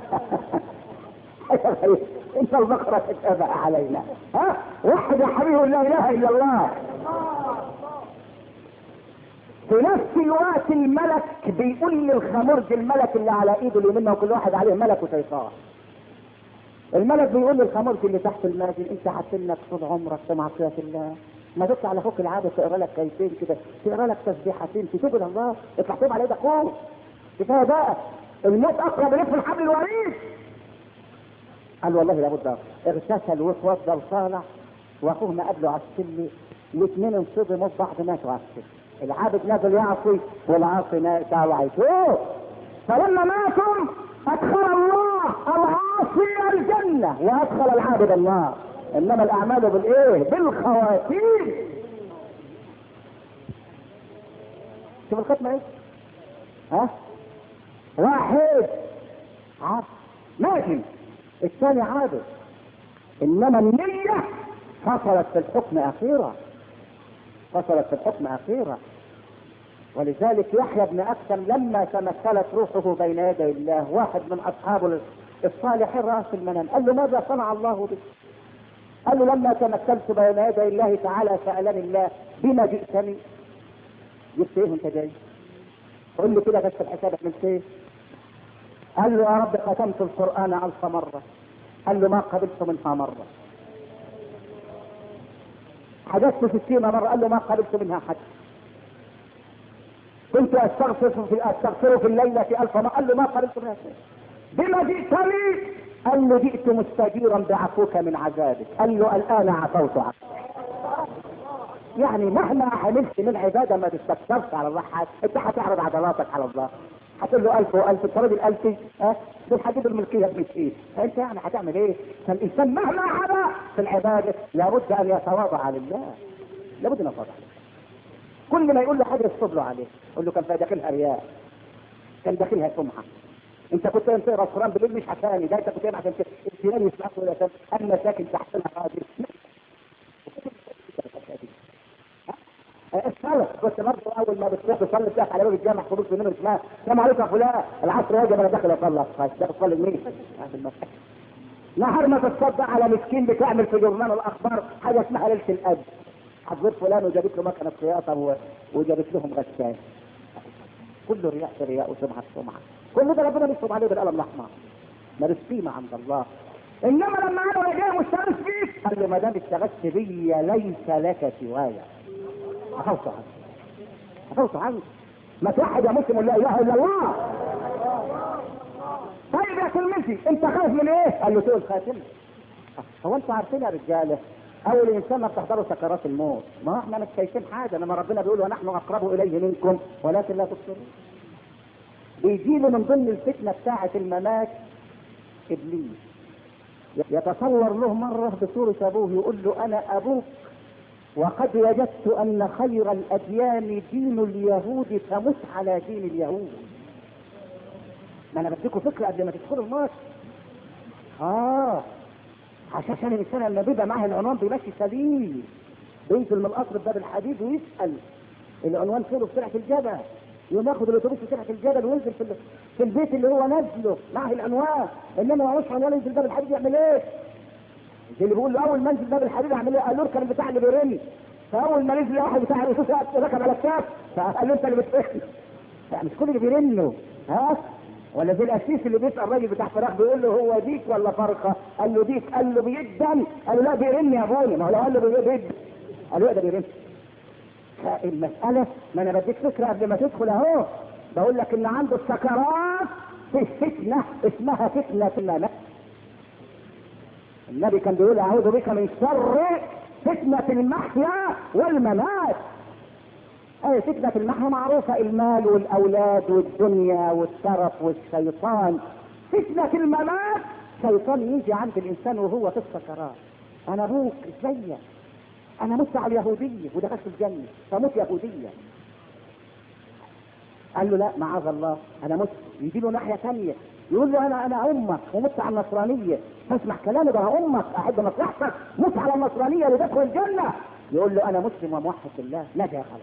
يعني. انت البقره تتابع علينا. وحد يا حبيبي لا اله الا الله. في نفس الوقت الملك بيقول للخمرج، الملك اللي على ايده اليمين وكل واحد عليه ملك وشيطان. الملك بيقول للخمرج اللي تحت الماجن انت هتنك طول عمرك في معصيه الله، ما تطلع على فوق العاده تقرا لك كيفين كده، تقرا لك تسبيحتين، تتوب الى الله، اطلع توب على ايدك فوق. كفايه بقى، الموت اقرب اليك من حبل الوريد. قال والله لابد. اغتسل واتوضى وصالح، واخوه ما قبله على السلم، الاثنين انصدموا في بعض ماتوا على السلم. العابد نازل يعصي والعاصي طالع يتوب. فلما ماتوا ادخل الله العاصي الجنه وادخل العابد النار. انما الاعمال بالايه؟ بالخواتيم. شوف الختمه ايه؟ ها؟ واحد عبد ماشي، الثاني عابد، انما النية فصلت في الحكم اخيرا، فصلت في الحكم اخيرا. ولذلك يحيى بن اكثم لما تمثلت روحه بين يدي الله، واحد من اصحابه الصالحين رأى في المنام، قال له ماذا صنع الله بك؟ قال له لما تمثلت بين يدي الله تعالى سألني الله بما جئتني. جبت ايه انت جاي؟ قل لي كده بس الحساب من ايه؟ قال له يا رب ختمت القرآن 1000 مرة. قال له ما قبلت منها مرة. حدثت 60 مرة. قال له ما قبلت منها حد. كنت استغفر في الليلة 1000 مرة. قال له ما قبلت منها شيء. بما جئتني؟ قال له جئت مستجيرا بعفوك من عذابك. قال له الآن عفوت عنك. يعني مهما عملت من عبادة ما تستكثرش على الله حاجة، انت هتعرض عضلاتك على الله، هتقول له 1000 و1000 الطريق ال1000 دول هتجيب الملكية ب100. فانت يعني هتعمل ايه؟ فالانسان مهما عمل في العبادة لابد ان يتواضع لله، لابد ان يتواضع. كل ما يقول له حاجة يصب له عليه، يقول له كان داخلها رياء، كان داخلها سمعة. انت كنت تقرا القران بالليل مش عشاني، ده انت كنت عشان السنان يسمعك ولا انا ساكن تحتنا قادر. الصلاة كنت برضه اول ما بتروح تصلي بتاعك على باب الجامع خروج من اسمها السلام عليكم يا فلان العصر واجب انا داخل اصلي. ده بتصلي لمين؟ في المسجد. نهار ما تتصدق على مسكين بتعمل في جورنال الاخبار حاجه اسمها ليله القدر. حضرت فلان وجابت له مكنه خياطه وجابت لهم غسان. كله رياء في رياء وسمعه في سمعه. كل ده ربنا بيكتب عليه بالقلم الاحمر. مالوش قيمه عند الله. انما لما انا جاي مستغيث فيك قال له ما دام استغثت بي ليس لك سوايا. عفوت عنك. عفوت عنك. ما توحد يا مسلم لا اله الا الله. طيب يا كلمتي انت خايف من ايه؟ قال له تقول خاتمه. هو انتوا عارفين يا رجاله اول انسان ما بتحضروا سكرات الموت، ما احنا مش شايفين حاجه، لما ربنا بيقول ونحن اقرب اليه منكم ولكن لا تبصرون. بيجيله من ضمن الفتنه بتاعه الممات ابليس يتصور له مره بصوره ابوه، يقول له انا ابوك وقد وجدت ان خير الاديان دين اليهود فمت على دين اليهود. ما انا بديكم فكره قبل ما تدخلوا الماتش. عشان الانسان لما بيبقى معاه العنوان بيمشي سليم، بينزل من القصر بباب الحديد ويسال العنوان فين في سرعه الجبل، يقوم ياخد الاتوبيس في سرعه الجبل وينزل في البيت اللي هو نازله معاه العنوان. انما ما معهوش عنوان ينزل باب الحديد يعمل ايه؟ اللي بيقول له اول ما انزل باب الحديد اعمل ايه؟ قال له اركب البتاع اللي بيرن. فاول ما نزل واحد بتاع الرصاص ركب على الكاس فقال له انت اللي بترن. يعني مش كل اللي بيرنوا ولا زي الاسيس اللي بيسال الراجل بتاع فراخ بيقول له هو ديك ولا فرخه؟ قال له ديك. قال له بيدن؟ قال له لا بيرن يا ابويا. ما هو لو قال له بيدن قال له ده بيرن. فالمساله ما انا بديك فكره قبل ما تدخل اهو، بقول لك ان عنده السكرات في فتنه اسمها فتنه الممات. النبي كان بيقول اعوذ بك من شر فتنه المحيا والممات. اي فتنة المحيا معروفة، المال والاولاد والدنيا والترف والشيطان. فتنة الممات شيطان يجي عند الانسان وهو في السكرات. انا ابوك ازيك؟ انا مت على اليهودية ودخلت الجنة فمت يهودية. قال له لا معاذ الله انا مت. يجي له ناحية ثانية يقول له انا امك ومت على النصرانية. فاسمع كلامي ده امك احب مصلحتك مت على النصرانية لتدخل الجنة. يقول له انا مسلم وموحد بالله. نجا خلاص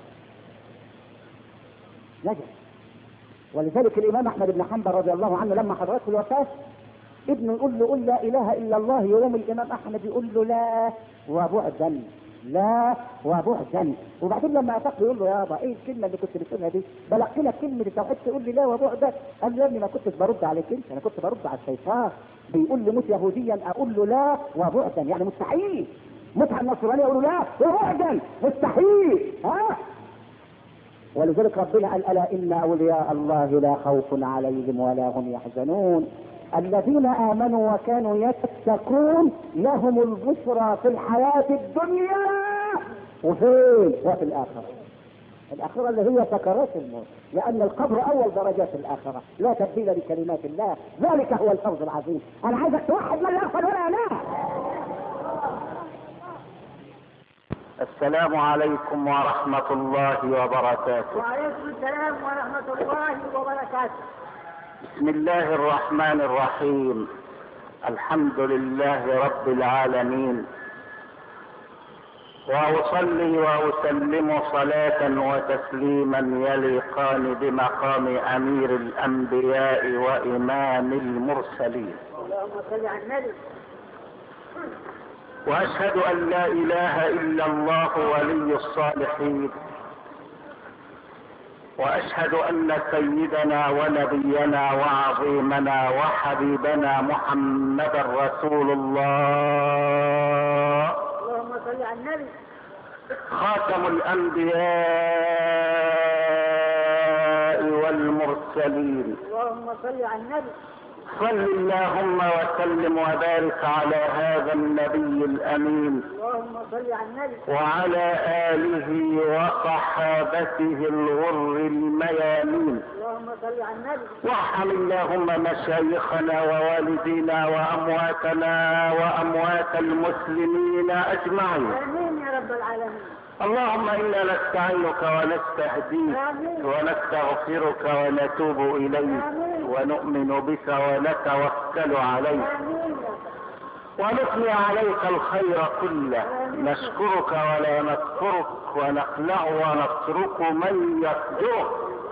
نجا. ولذلك الامام احمد بن حنبل رضي الله عنه لما حضرته الوفاه ابنه يقول له قل لا اله الا الله، يوم الامام احمد يقول له لا وبعدا لا وبعدا. وبعدين لما اتاك يقول له يابا ايه الكلمه اللي كنت بتقولها دي؟ بلغت لك كلمه التوحيد تقول لي لا وبعدا؟ قال له يا ابني ما كنتش برد عليك انت، انا كنت برد على الشيطان بيقول لي موت يهوديا اقول له لا وبعدا يعني مستحيل. متعة النصرانية يقولوا لا يعجن مستحيل. ها؟ ولذلك ربنا قال الا ان اولياء الله لا خوف عليهم ولا هم يحزنون الذين امنوا وكانوا يتقون لهم البشرى في الحياة الدنيا وفين وفي الاخرة. الاخرة اللي هي سكرات الموت، لان القبر اول درجات الاخرة، لا تبديل لكلمات الله، ذلك هو الفوز العظيم. انا عايزك توحد من لا يغفل ولا ينام. السلام عليكم ورحمة الله وبركاته. وعليكم السلام ورحمة الله وبركاته. بسم الله الرحمن الرحيم. الحمد لله رب العالمين، وأصلي وأسلم صلاة وتسليما يليقان بمقام أمير الأنبياء وإمام المرسلين. اللهم صل على النبي. وأشهد أن لا إله إلا الله ولي الصالحين، وأشهد أن سيدنا ونبينا وعظيمنا وحبيبنا محمدا رسول الله، اللهم صل على النبي. خاتم الأنبياء والمرسلين. اللهم صل على النبي. صل اللهم وسلم وبارك على هذا النبي الأمين اللهم صل على النبي. وعلى آله وصحابته الغر الميامين. اللهم صل على النبي. وارحم اللهم مشايخنا ووالدينا وأمواتنا وأموات المسلمين أجمعين. آمين يا رب العالمين. اللهم إنا نستعينك ونستهديك ونستغفرك ونتوب إليك ونؤمن بك ونتوكل عليك ونثني عليك الخير كله، نشكرك ولا نذكرك ونخلع ونترك من يفجرك.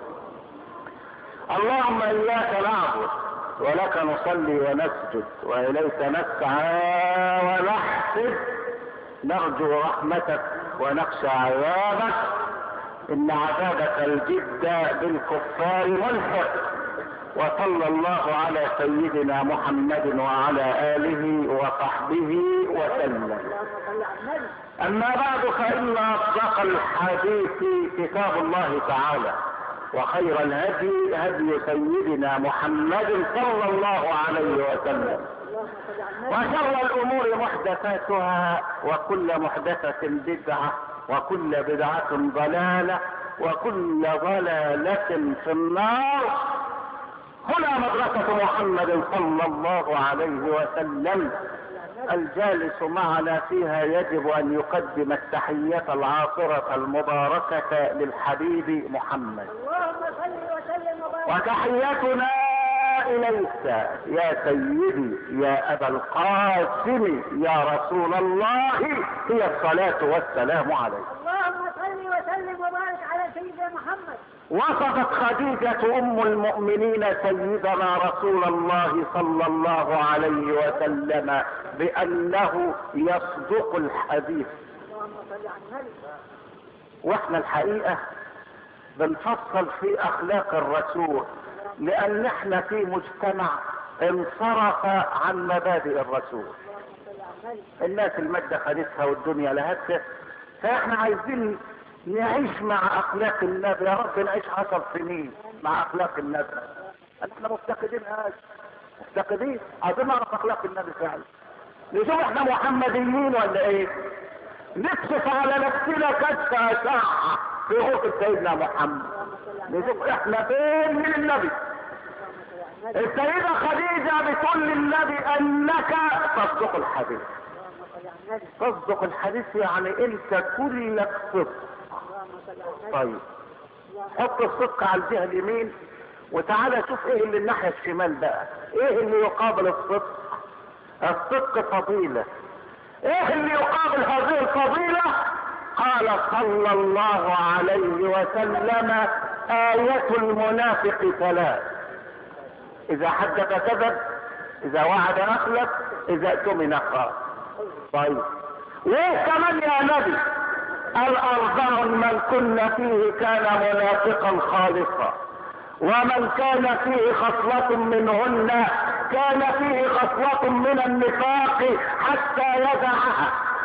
اللهم إياك نعبد ولك نصلي ونسجد وإليك نسعى ونحسد، نرجو رحمتك ونخشى عذابك، إن عذابك الجد بالكفار ملحق. وصلى الله على سيدنا محمد وعلى آله وصحبه وسلم. أما بعد، فإن أصدق الحديث كتاب الله تعالى، وخير الهدي هدي سيدنا محمد صلى الله عليه وسلم، وشر الأمور محدثاتها، وكل محدثة بدعة، وكل بدعة ضلالة، وكل ضلالة في النار. هنا مدرسة محمد صلى الله عليه وسلم، الجالس معنا فيها يجب أن يقدم التحية العاطرة المباركة للحبيب محمد. اللهم صل وسلم وبارك. وتحيتنا إليك يا سيدي يا أبا القاسم يا رسول الله هي الصلاة والسلام عليك. اللهم صل وسلم وبارك على سيدنا محمد. وصفت خديجة أم المؤمنين سيدنا رسول الله صلى الله عليه وسلم بأنه يصدق الحديث. اللهم صل على النبي. واحنا الحقيقة بنفصل في أخلاق الرسول، لأن احنا في مجتمع انصرف عن مبادئ الرسول. الناس المادة خدتها والدنيا لهتها، فاحنا عايزين نعيش مع اخلاق النبي. يا رب نعيش 10 سنين مع اخلاق النبي. احنا مفتقدين عايزين نعرف اخلاق النبي فعلا، نشوف احنا محمديين ولا ايه، نكشف على نفسنا كشف اشعة في غرفة سيدنا محمد، نشوف احنا فين من النبي. السيدة خديجة بتقول للنبي انك تصدق الحديث. تصدق الحديث يعني انت كلك صدق. طيب حط الصدق على الجهة اليمين، وتعالى شوف ايه اللي الناحية الشمال بقى، ايه اللي يقابل الصدق. الصدق فضيلة. ايه اللي يقابل هذه الفضيلة؟ قال صلى الله عليه وسلم آية المنافق 3: اذا حدث كذب، اذا وعد اخلف، اذا اؤتمن خان. طيب وايه كمان يا نبي؟ الاربع من كن فيه كان منافقا خالصا، ومن كان فيه خصلة منهن كان فيه خصلة من النفاق حتى يدعها،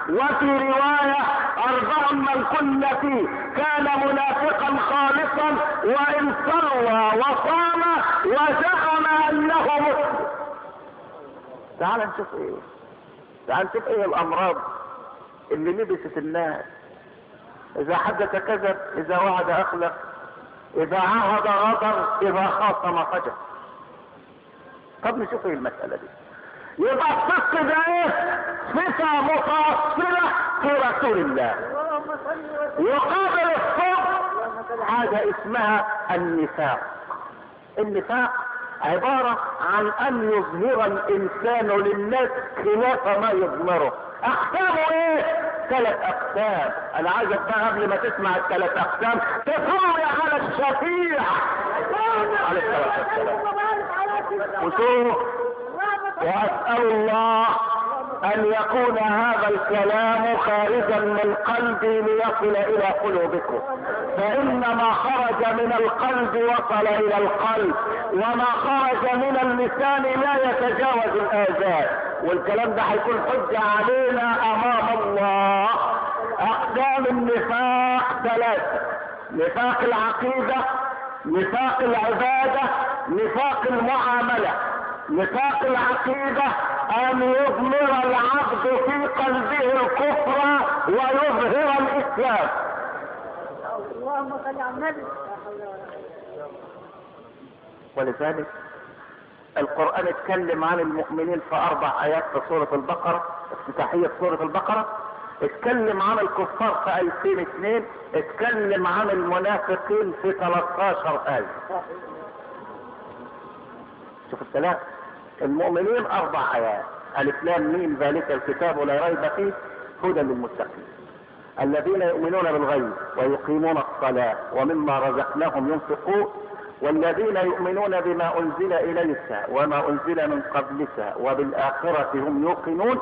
وفي رواية 4 من كن فيه كان منافقا خالصا وإن صلى وصام وزعم أنه مسلم. تعال نشوف ايه، تعال نشوف ايه الامراض اللي لبست الناس. اذا حدث كذب، اذا وعد اخلف، اذا عهد غدر، اذا خاصم فجر. طب نشوف ايه المسألة دي. يبقى الصدق ده ايه؟ صفة متأصلة في رسول الله. يقابل الصدق حاجة اسمها النفاق. النفاق عبارة عن ان يظهر الانسان للناس خلاف ما يضمره. اقسامه ايه؟ 3 اقسام. انا عايزك بقى قبل ما تسمع ال3 اقسام تصلي على الشفيع عليه الصلاة والسلام وشوف. واسأل الله ان يكون هذا الكلام خارجا من قلبي ليصل الى قلوبكم، فان ما خرج من القلب وصل الى القلب، وما خرج من اللسان لا يتجاوز الاذان، والكلام ده هيكون حجة علينا امام الله. اقسام النفاق 3: نفاق العقيدة، نفاق العبادة، نفاق المعاملة. نفاق العقيدة ان يضمر العبد في قلبه الكفر ويظهر الاسلام. اللهم صل على النبي. ولذلك القرآن اتكلم عن المؤمنين في 4 آيات في سورة البقرة، افتتاحية سورة البقرة. اتكلم عن الكفار في آيتين 2. اتكلم عن المنافقين في 13 آية. شوف الثلاث. المؤمنين 4 آيات: ألف لام ميم ذلك الكتاب لا ريب فيه هدى للمتقين الذين يؤمنون بالغيب ويقيمون الصلاة ومما رزقناهم ينفقون والذين يؤمنون بما أنزل إليك وما أنزل من قبلك وبالآخرة هم يوقنون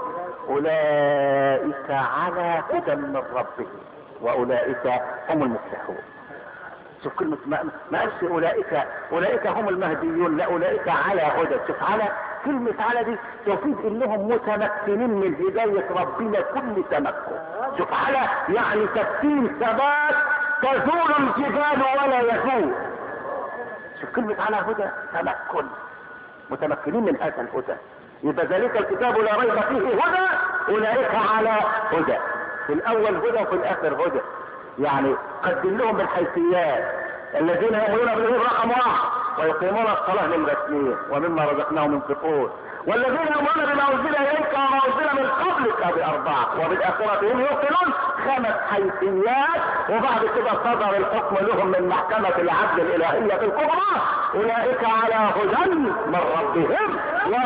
أولئك على هدى من ربهم وأولئك هم المفلحون. شوف كلمة ما قالش أولئك هم المهديون، لا، أولئك على هدى. شوف على، كلمة على دي تفيد انهم متمكنين من هداية ربنا كل تمكن. شوف على يعني تسكين ثبات تزول الجبال ولا يزول. شوف كلمة على هدى، تمكن، متمكنين من هذا الهدى. يبقى ذلك الكتاب لا ريب فيه هدى، أولئك على هدى. في الأول هدى وفي الآخر هدى. يعني قدم لهم بالحيثيات: الذين يؤمنون بالغيب رقم 1، ويقيمون الصلاة نمرة 2، ومما رزقناهم ينفقون، والذين يؤمنون بما أنزل إليك وما أنزل من قبلك ب4، وبالآخرة هم يوقنون. 5 حيثيات، وبعد كده صدر الحكم لهم من محكمة العدل الإلهية الكبرى: أولئك على هدى من ربهم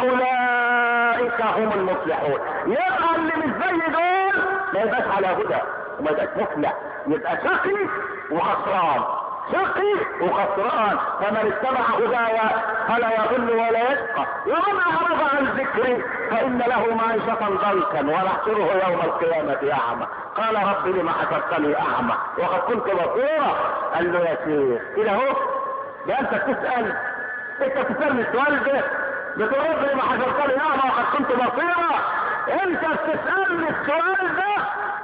وأولئك هم المفلحون. يبقى اللي مش زي دول ما يبقاش على هدى وما يبقاش مفلح، يبقى شقي وخسران، شقي وخسران. فمن اتبع هدايا فلا يضل ولا يشقى، ومن اعرض عن ذكري فان له معيشة ضنكا ونحشره يوم القيامة اعمى. قال رب لم حشرتني اعمى وقد كنت بصيرا. قال له: يا شيخ كده اهو، ده انت بتسأل، انت بتسألني السؤال ده، بتقول رب لم حشرتني اعمى وقد كنت بصيرا، انت بتسألني السؤال ده.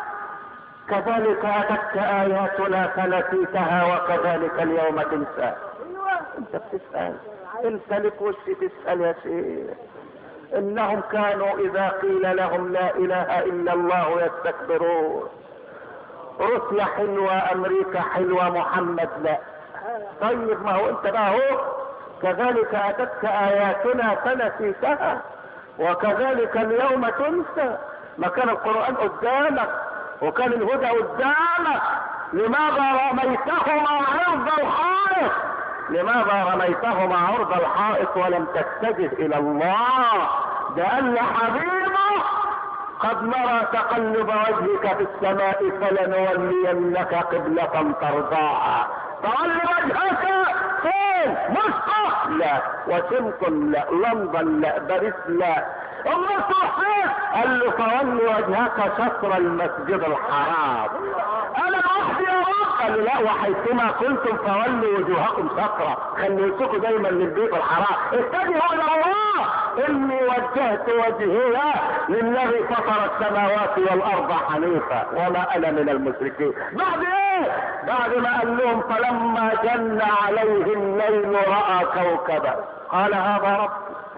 كذلك اتتك اياتنا فنسيتها وكذلك اليوم تنسى. انت بتسأل، انت لك وش تسأل يا شيخ. انهم كانوا اذا قيل لهم لا اله الا الله يستكبرون. روسيا حلوة، امريكا حلوة، محمد لا. طيب ما هو انت بقى اهو، كذلك اتتك اياتنا فنسيتها وكذلك اليوم تنسى. ما كان القرآن قدامك وكان الهدى قدامك، لماذا رميتهما عرض الحائط؟ لماذا رميتهما عرض الحائط ولم تتجه الى الله؟ ده قال لحبيبه: قد نرى تقلب وجهك في السماء فلنولينك قبلة ترضاها. تقلب وجهك فين؟ مسقط لا، واشنطن لا، لندن لا، باريس لا، النصر فين؟ قال له فول وجهك شطر المسجد الحرام. انا لوحدي يا رب. قال له لا، وحيثما كنتم فولوا وجوهكم شطرا، خليتكم دايما للبيت الحرام. اتجهوا الى الله. اني وجهت وجهي للذي فطر السماوات والارض حنيفا وما انا من المشركين. بعد ايه؟ بعد ما قال لهم فلما جن عليه الليل راى كوكبا قال هذا رب.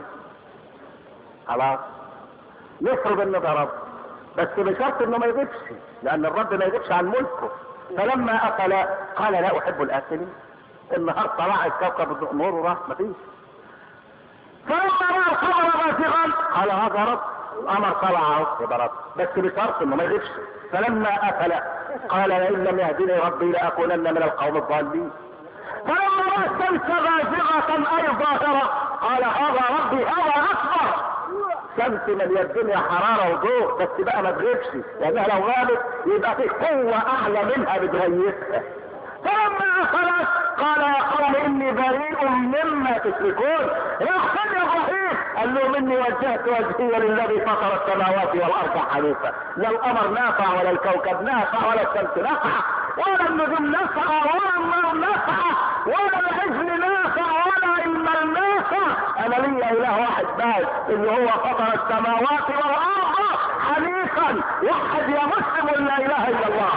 خلاص نفرض ان ده رب، بس بشرط انه ما يغيبش، لان الرب ما يغيبش عن ملكه. فلما اكل قال لا احب الاكلين. النهار طلع الكوكب نور وراح ما فيش. فلما راى القمر بازغا قال هذا رب. القمر طلع اهو يبقى رب، بس بشرط انه ما يغيبش. فلما اكل قال لئن لم يهدني ربي لاكونن من القوم الضالين. فلما راى الشمس بازغه اي ظاهره قال هذا ربي هذا اكبر. شمس من الدنيا حراره وضوء، بس بقى ما تغيبش، لانها لو غابت يبقى في قوه اعلى منها بتغيبها. فلما اخلت قال يا قوم اني بريء مما تشركون. يا ابراهيم قال له مني وجهت وجهي للذي فطر السماوات والارض حنيفا. لا القمر نافع ولا الكوكب نافع ولا الشمس نافعه ولا النجوم نافعه ولا النار نافعه ولا العجل نافع ولا المال نافع. انا لي اله واحد بس اللي هو فطر السماوات والارض حنيفا. وحد يا مسلم لا اله الا الله.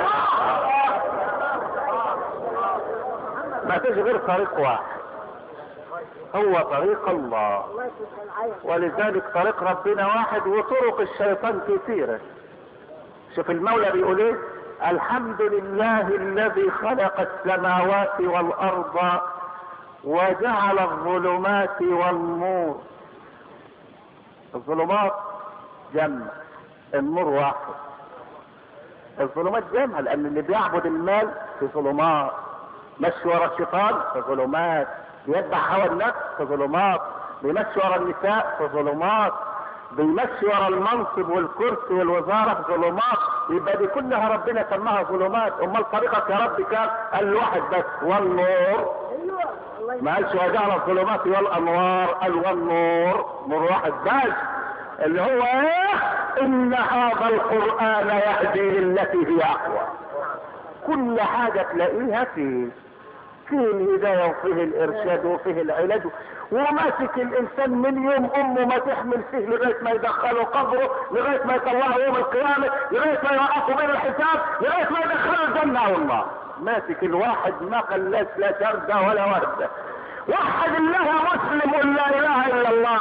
ما فيش غير طريق واحد، هو طريق الله. ولذلك طريق ربنا واحد وطرق الشيطان كثيرة. شوف المولى بيقول ايه؟ الحمد لله الذي خلق السماوات والارض وجعل الظلمات والنور. الظلمات جمع، النور واحد. الظلمات جمع لان اللي بيعبد المال في ظلمات، مشي ورا الشيطان في ظلمات، يتبع هوى النفس في ظلمات، بيمشي ورا النساء في ظلمات، بيمشي ورا المنصب والكرسي والوزاره في ظلمات. يبقى دي كلها ربنا سماها ظلمات. امال طريقك يا رب كان؟ قال له واحد بس، والنور. ما قالش وجعل الظلمات والانوار، قال والنور، نور واحد بس اللي هو ايه؟ ان هذا القران يهدي للتي هي اقوى. كل حاجه تلاقيها فيه الهدايه وفيه الارشاد وفيه العلاج. وماسك الانسان من يوم امه ما تحمل فيه لغايه ما يدخله قبره، لغايه ما يطلعه يوم القيامه، لغايه ما يوقفه بين الحساب، لغايه ما يدخله الجنه والله. ماسك الواحد ما قلاش لا شرده ولا ورده. وحد الله مسلم لا اله الا الله.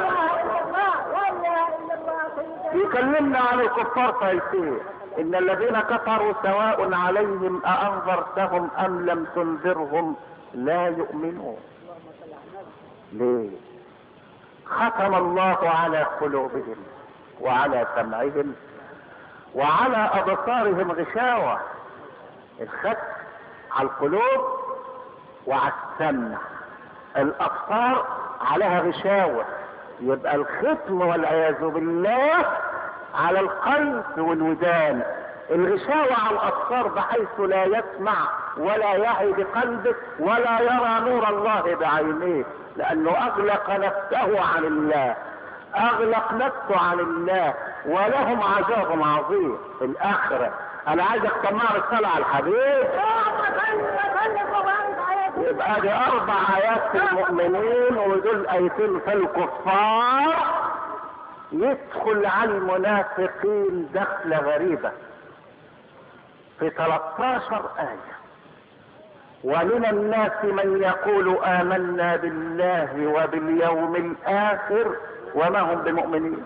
يكلمنا عن الكفار فيصير ان الذين كفروا سواء عليهم اانذرتهم ام لم تنذرهم لا يؤمنون. ليه؟ ختم الله على قلوبهم وعلى سمعهم وعلى ابصارهم غشاوة. الختم على القلوب وعلى السمع. الابصار عليها غشاوة، يبقى الختم والعياذ بالله على القلب والودان. الغشاوة على الابصار بحيث لا يسمع ولا يعي بقلبه ولا يرى نور الله بعينيه، لانه اغلق نفسه عن الله، اغلق نفسه عن الله، ولهم عذاب عظيم في الاخره. انا عايز اجتمع الصلاه على الحبيب. يبقى دي 4 ايات في المؤمنين ودول ايتين في الكفار. يدخل على المنافقين دخله غريبه في 13 آية. ومن الناس من يقول آمنا بالله وباليوم الآخر وما هم بمؤمنين.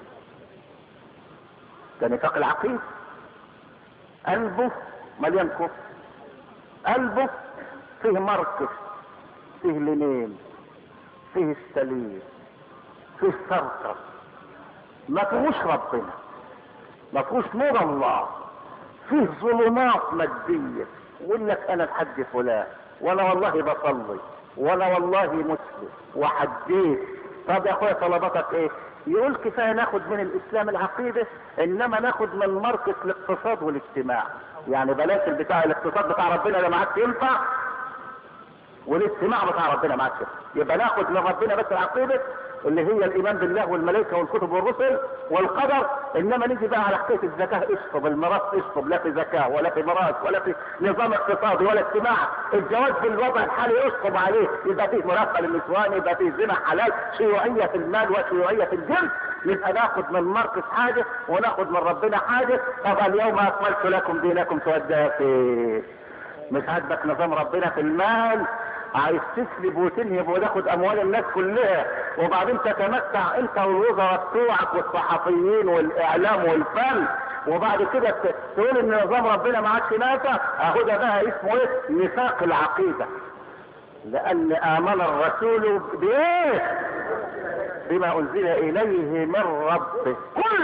ده نفاق العقيد. قلبه مليان كفر، قلبه فيه مركز، فيه لمين، فيه السليم، فيه السرقة، ما فيهوش ربنا، ما فيهوش نور الله، فيه ظلمات مادية. يقول لك انا الحج فلان وانا والله بصلي وانا والله مسلم وحجيت. طب يا اخويا طلباتك ايه؟ يقول كفايه ناخد من الاسلام العقيده، انما ناخد من مركز الاقتصاد والاجتماع. يعني بلاش البتاع الاقتصاد بتاع ربنا ده ما عادش ينفع. والاستماع بتاع ربنا معاك. يبقى ناخد من ربنا بس العقيده اللي هي الايمان بالله والملائكه والكتب والرسل والقدر، انما نيجي بقى على حكايه الزكاه اشطب الميراث اشطب، لا في زكاه ولا في ميراث ولا في نظام اقتصادي ولا اجتماع. الجواز في الوضع الحالي اشطب عليه، يبقى فيه مرافقه للنسوان، يبقى فيه زنا حلال، شيوعيه في المال وشيوعيه في الجنس. نبقى ناخد من مركز حاجه وناخد من ربنا حاجه. طب اليوم اكملت لكم دينكم توديها فين؟ مش عاجبك نظام ربنا في المال، عايز تسلب وتنهب وتاخد اموال الناس كلها، وبعدين تتمتع انت والوزراء بتوعك والصحفيين والاعلام والفن، وبعد كده تقول ان نظام ربنا ما عادش نافع. اهو ده بقى اسمه ايه؟ نفاق العقيده. لان امن الرسول بايه؟ بما انزل اليه من ربه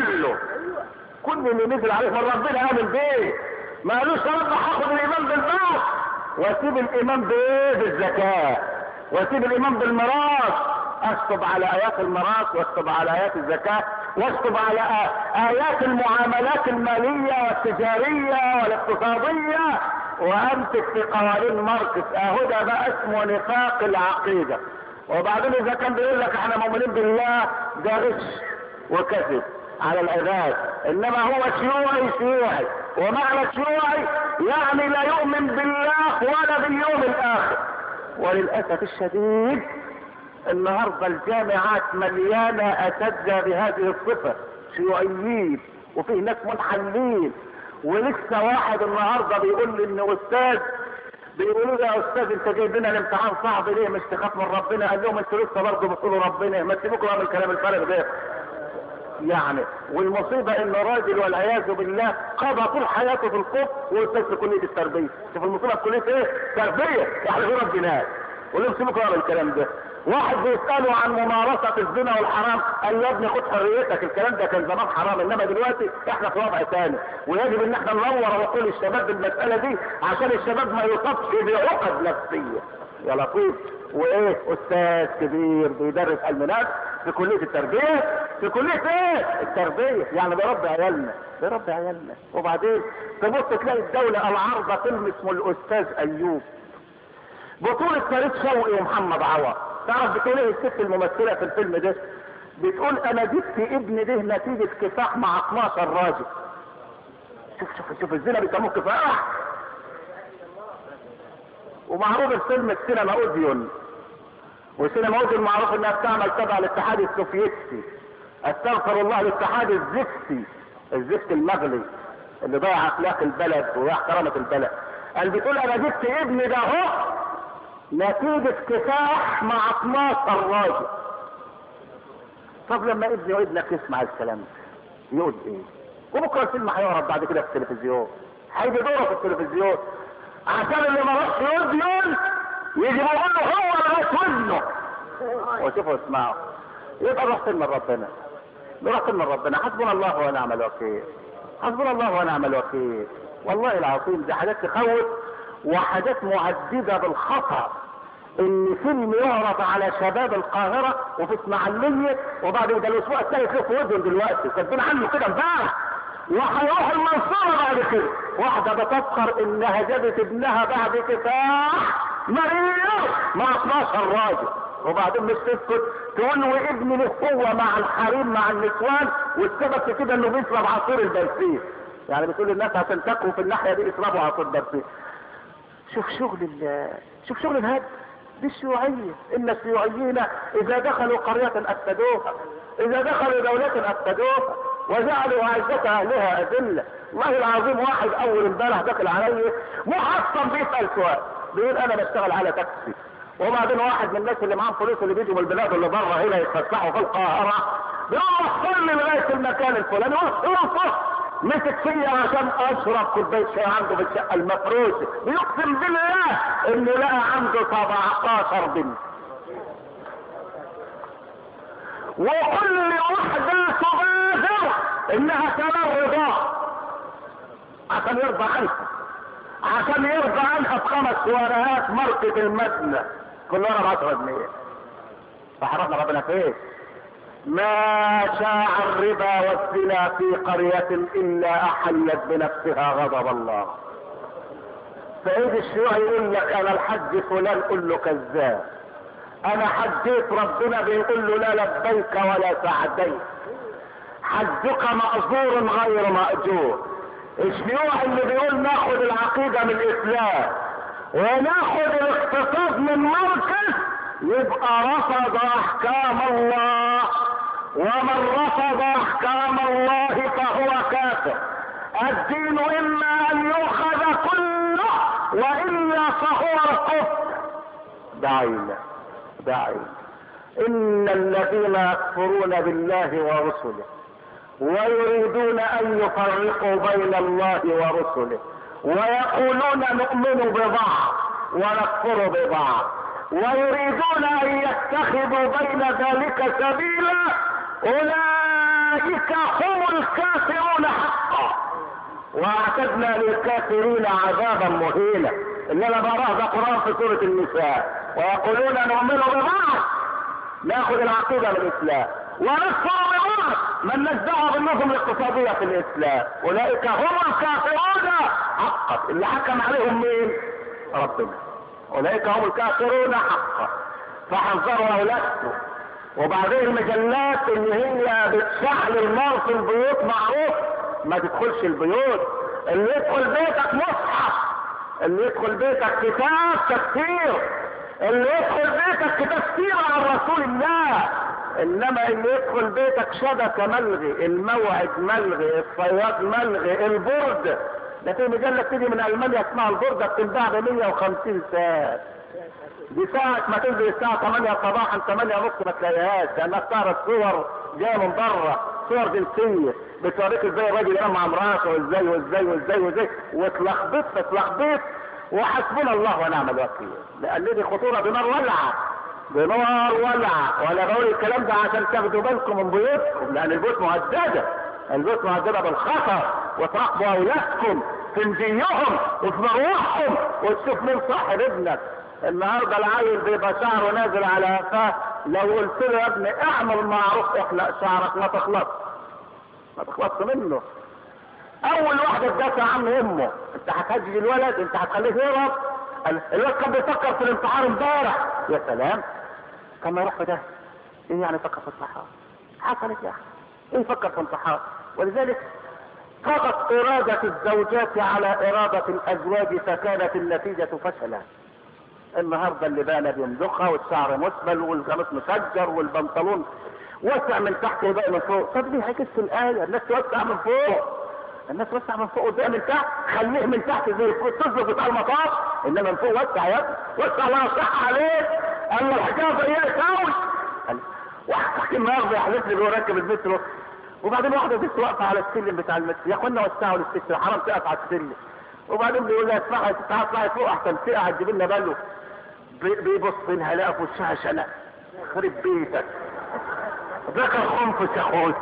كل اللي نزل عليه من ربنا امن بايه؟ ما قالوش يا رب هاخد الايمان بالبعض واسيب الايمان بايه؟ بالزكاه، واسيب الايمان بالميراث. اشطب على ايات الميراث، واشطب على ايات الزكاه، واشطب على ايات المعاملات الماليه والتجاريه والاقتصاديه، وامسك في قوانين ماركس. اهو ده بقى اسمه نفاق العقيده. وبعدين اذا كان بيقول لك احنا مؤمنين بالله، ده غش وكذب على العباد. انما هو شيوعي، ومعنى شيوعي يعني لا يؤمن بالله ولا باليوم الاخر. وللاسف الشديد النهارده الجامعات مليانه اساتذه بهذه الصفه، شيوعيين، وفيه ناس منحلين. ولسه واحد النهارده بيقول لي ان استاذ، بيقولوا له يا استاذ انت جايب لنا الامتحان صعب ليه؟ مش تخاف من ربنا؟ قال لهم انتوا لسه برضه بتقولوا ربنا، ما تسيبوكم من الكلام الفارغ ده يعني. والمصيبه ان راجل والعياذ بالله قضى طول حياته في الكفر واستاذ في كليه التربيه. شوف المصيبه في كليه ايه؟ تربيه، يعني غير الجنان. قول لهم سيبوكم من الكلام ده. واحد بيساله عن ممارسه الزنا والحرام، قال يا ابني خد حريتك، الكلام ده كان زمان حرام، انما دلوقتي احنا في وضع ثاني، ويجب ان احنا ننور عقول الشباب بالمساله دي عشان الشباب ما يصابش بعقد نفسيه. يا لطيف. وايه؟ استاذ كبير بيدرس علم نفس في كليه التربيه. في كليه ايه؟ التربيه، يعني بيربي عيالنا. وبعدين تبص تلاقي الدوله العارضه فيلم اسمه الاستاذ ايوب، بطولة فريد شوقي ومحمد عوض. تعرف بتقول ايه الست الممثلة في الفيلم ده؟ بتقول انا جبت ابني ده نتيجة كفاح مع 12 راجل. شوف الزنا بيسموه كفاح. ومعروف الفيلم السينما اوديون، والسينما اوديون معروف انها بتعمل تبع الاتحاد السوفيتي. استغفر الله، الاتحاد الزفت المغلي اللي ضيع اخلاق البلد وضيع كرامة البلد. قال بتقول انا جبت ابني ده اهو نتيجة كفاح مع 12 راجل. طب لما ابني وابنك يسمع الكلام يقول ايه؟ وبكره الفيلم هيعرض بعد كده في التلفزيون، هيجي دوره في التلفزيون عشان اللي ما راحش يوديون يجي يقول له هو اللي راح ودنه. وشوفوا اسمعوا، يبقى نروح من ربنا. حسبنا الله ونعم الوكيل، حسبنا الله ونعم الوكيل. والله العظيم دي حاجات تخوف وحاجات معددة بالخطأ. ان فيلم يعرض على شباب القاهرة وفي اسماعيلية، وبعد ده الاسبوع الثالث له في وجهه دلوقتي كاتبين عنه كده امبارح، وهيروح المنصورة بعد كده. واحدة بتفخر انها جابت ابنها بعد كفاح مريض مع 12 راجل، وبعدين مش تسكت تقول وابني له هو مع الحريم مع النسوان، والسبب في كده انه بيشرب عصير البرسيم. يعني بتقول للناس عشان تقوا في الناحية دي اشربوا عصير برسيم. شوف شغل الهد دي الشيوعية. ان الشيوعيين اذا دخلوا قرية افسدوها، اذا دخلوا دولة افسدوها وجعلوا عزة اهلها اذلة. والله العظيم واحد اول امبارح دخل علي محصن بيسأل سؤال، بيقول انا بشتغل على تاكسي، وبعدين واحد من الناس اللي معاهم فلوس اللي بيجوا من البلاد اللي بره هنا يتفسحوا في القاهرة بيقول وصلني لغاية المكان الفلاني، وصلته مسك فيا عشان اشرب كوبايه شاي عنده في الشقه المفروشه. بيقسم بالله انه لقى عنده 17 بنت، وكل واحده تبادر انها كمان رضاع عشان يرضى عنها ب5 ورقات ماركه المدنه كل ورقه ب10 جنيه. فحرمنا ربنا فين؟ ما شاع الربا والزنا في قرية إلا أحلت بنفسها غضب الله. فايد الشيوعي يقول لك انا الحج فلان، قل له كذاب. انا حجيت، ربنا بيقول له لا لبيك ولا سعديك، حجك مأجور غير مأجور. الشيوعي اللي بيقول ناخد العقيدة من الاسلام وناخد الاقتصاد من مركز يبقى رفض احكام الله، ومن رفض احكام الله فهو كافر. الدين اما ان يؤخذ كله والا فهو الكفر. دعينا ان الذين يكفرون بالله ورسله ويريدون ان يفرقوا بين الله ورسله ويقولون نؤمن ببعض ونكفر ببعض ويريدون ان يتخذوا بين ذلك سبيلا، اولئك هم الكافرون حقا، واعتدنا للكافرين عذابا مهينا. اللي انا بقراه ده قرآن في سورة النساء. ويقولون نؤمن ببعض، ناخذ العقيدة من الاسلام، ونكفر ببعض، من دعوة بالنظم الاقتصادية في الاسلام. اولئك هم الكافرون حقا. اللي حكم عليهم مين؟ ربنا. اولئك هم الكافرون حقا. فحذروا اولادكم. وبعدين المجلات اللي هي بتشعل النار في البيوت معروف ما تدخلش البيوت. اللي يدخل بيتك مصحف، اللي يدخل بيتك كتاب تفسير، اللي يدخل بيتك تفسير عن رسول الله. انما اللي يدخل بيتك شبكة ملغي، الموعد ملغي، الصياد ملغي، البرد. ده في مجلة تيجي من المانيا اسمها البردة بتنباع ب 150 ساعة. دي ساعة ما تنزل الساعة 8 صباحا 8 ونص ما تلاقيهاش، لانها بتعرض صور جاية من بره، صور جنسية بتوريك ازاي الراجل ينام مع مراته وازاي وازاي وازاي وازاي، وتلخبط وحسبنا الله ونعم الوكيل. لان دي خطورة بنار ولعة، بنار ولعة. ولا بقول الكلام ده عشان تاخدوا بالكم من بيوتكم، لان البيوت مهددة، البيوت مهددة بالخطر. وتراقبوا اولادكم في نجيهم وفي مروحهم، وتشوف مين صاحب ابنك. النهارده العيل بيبقى شعره نازل على قفاه، لو قلت له يا ابني اعمل معروف احلق شعرك ما تخلص منه. اول واحده تدافع عن امه، انت هتهجج الولد، انت هتخليه يهرب. الولد كان بيفكر في الانتحار امبارح، يا سلام كان يروح في ده. ايه يعني فكر في الانتحار؟ حصلت يا اخي ايه يفكر في الانتحار؟ ولذلك طغت ارادة الزوجات على ارادة الازواج، فكانت النتيجة فشلا. النهارده اللبانه بيمضخها والشعر مسبل والقميص مسجر والبنطلون وسع من تحت وباقي من فوق. طب ليه هيكس الايه؟ الناس توسع من فوق، الناس توسع من فوق وباقي من تحت. خليه من تحت زي التصل بتاع المطاف، انما من فوق وسع يا ابني، وسع الله يصح عليك. قال له الحكايه ضيقه قوي. واحد تحت النهارده يحلف لي بيقول راكب المترو، وبعدين واحده ست واقفه على السلم بتاع المترو. يا اخوانا وسعوا للست، حرام تقف على السلم. وبعدين بيقول لها اسمعي يا ست اطلعي فوق احسن تقع تجيب لنا باله. بيبص لها لقى في وشها شنق. خرب بيتك، ذكر خنفس يا اخوي،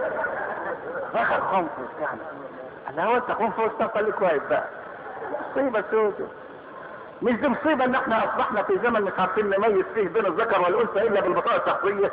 ذكر خنفس يعني. انا هو انت خنفس تفضل لك واقف بقى. مصيبه سودة. مش دي مصيبه ان احنا اصبحنا في زمن مش عارفين نميز فيه بين الذكر والانثى الا بالبطاقه الشخصيه.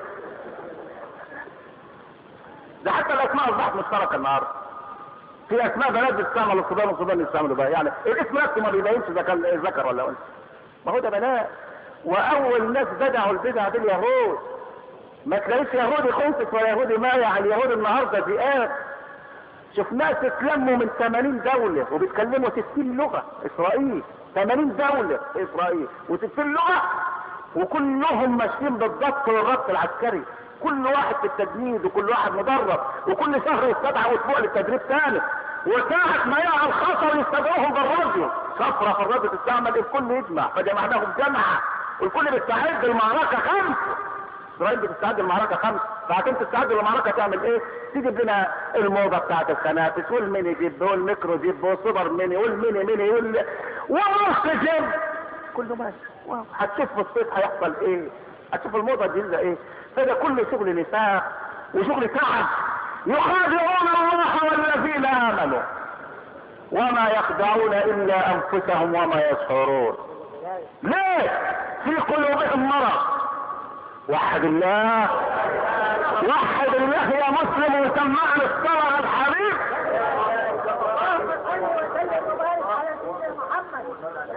ده حتى الاسماء اصبحت مشتركه النهارده. في اسماء بنات بتستعمل الصبيان والصبيان يستعملوا بقى، يعني الاسم نفسه ما بيبينش اذا كان ذكر ولا انثى. ما هو ده بلاء. واول ناس بدعوا البدعه دي اليهود. ما تلاقيش يهودي خنفس ولا يهودي مايع. اليهود النهارده ذئاب. شوف ناس اتلموا من 80 دوله وبيتكلموا 60 لغه. اسرائيل 80 دوله في اسرائيل و60 لغه، وكلهم ماشيين بالضبط والربط العسكري. كل واحد في التجنيد وكل واحد مدرب، وكل شهر يستدعى اسبوع للتدريب ثاني. وساعة ما يقع الخطر يستدعوهم بالراديو. شفرة في الراديو تستعمل، الكل يجمع، فجمعناهم جمعة والكل بيستعد للمعركة 5. اسرائيل بتستعد للمعركة 5، ساعتين تستعد للمعركة تعمل ايه؟ تجيب لنا الموضة بتاعت الخنافس والميني جيب والميكرو جيب والسوبر ميني والميني ميني ونص جيب، كله ماشي. هتشوف في الصيف هيحصل ايه، هتشوف الموضة الجديدة ايه. فده كله شغل نفاق وشغل تعب. يخادعون الله والذين امنوا وما يخدعون الا انفسهم وما يشعرون. ليه؟ في قلوبهم مرض. وحد الله، وحد الله يا مسلم وسمعنا الصلاة الحبيب.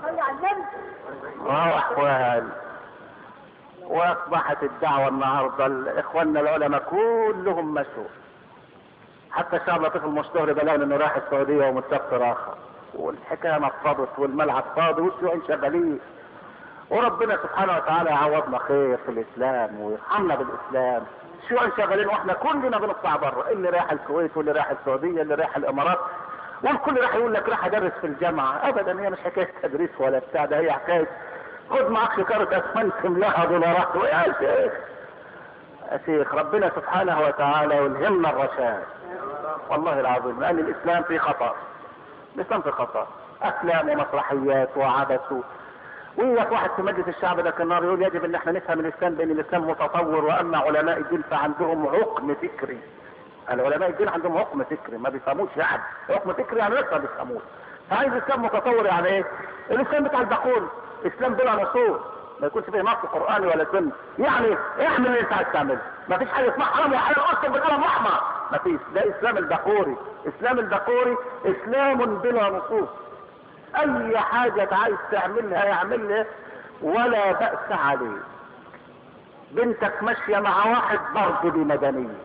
صل على النبي. احوال. واصبحت الدعوة النهاردة اخواننا العلماء كلهم مشوا، حتى الشعب لطيف المشتهر بلغنا انه راح السعودية ومسافر اخر، والحكاية نفضت والملعب فاضي والشيوعين شغالين. وربنا سبحانه وتعالى يعوضنا خير في الاسلام ويرحمنا بالاسلام. الشيوعين شغالين واحنا كلنا بنطلع بره، اللي رايح الكويت واللي رايح السعودية اللي رايح الامارات، والكل راح يقول لك راح ادرس في الجامعة. ابدا، هي مش حكاية تدريس ولا بتاع، ده هي حكاية خد معك شكارة اسمنت املاها دولارات. يا شيخ يا شيخ، ربنا سبحانه وتعالى يلهمنا الرشاد والله العظيم، لان الاسلام في خطأ. الاسلام في خطأ، افلام ومسرحيات وعبث. وياك واحد في مجلس الشعب ده كان يقول يجب ان احنا نفهم الاسلام بان الاسلام متطور، وان علماء الدين فعندهم حكم فكري. العلماء الدين عندهم حكم فكري، ما بيفهموش يعني حكم فكري، يعني لسه ما بيفهموش. فعايز الاسلام متطور يعني ايه؟ الاسلام بتاع البقول، اسلام بلا نصوص، ما يكونش فيه نص قراني ولا سنه. يعني اعمل اللي انت عايز تعمله، ما فيش حاجه اسمها حرام وحلال اصلا بالقلم احمر، ما فيش. ده اسلام البقوري. اسلام البقوري اسلام بلا نصوص، اي حاجه عايز تعملها يعملها ولا بأس عليه. بنتك ماشيه مع واحد برضه دي مدنيه،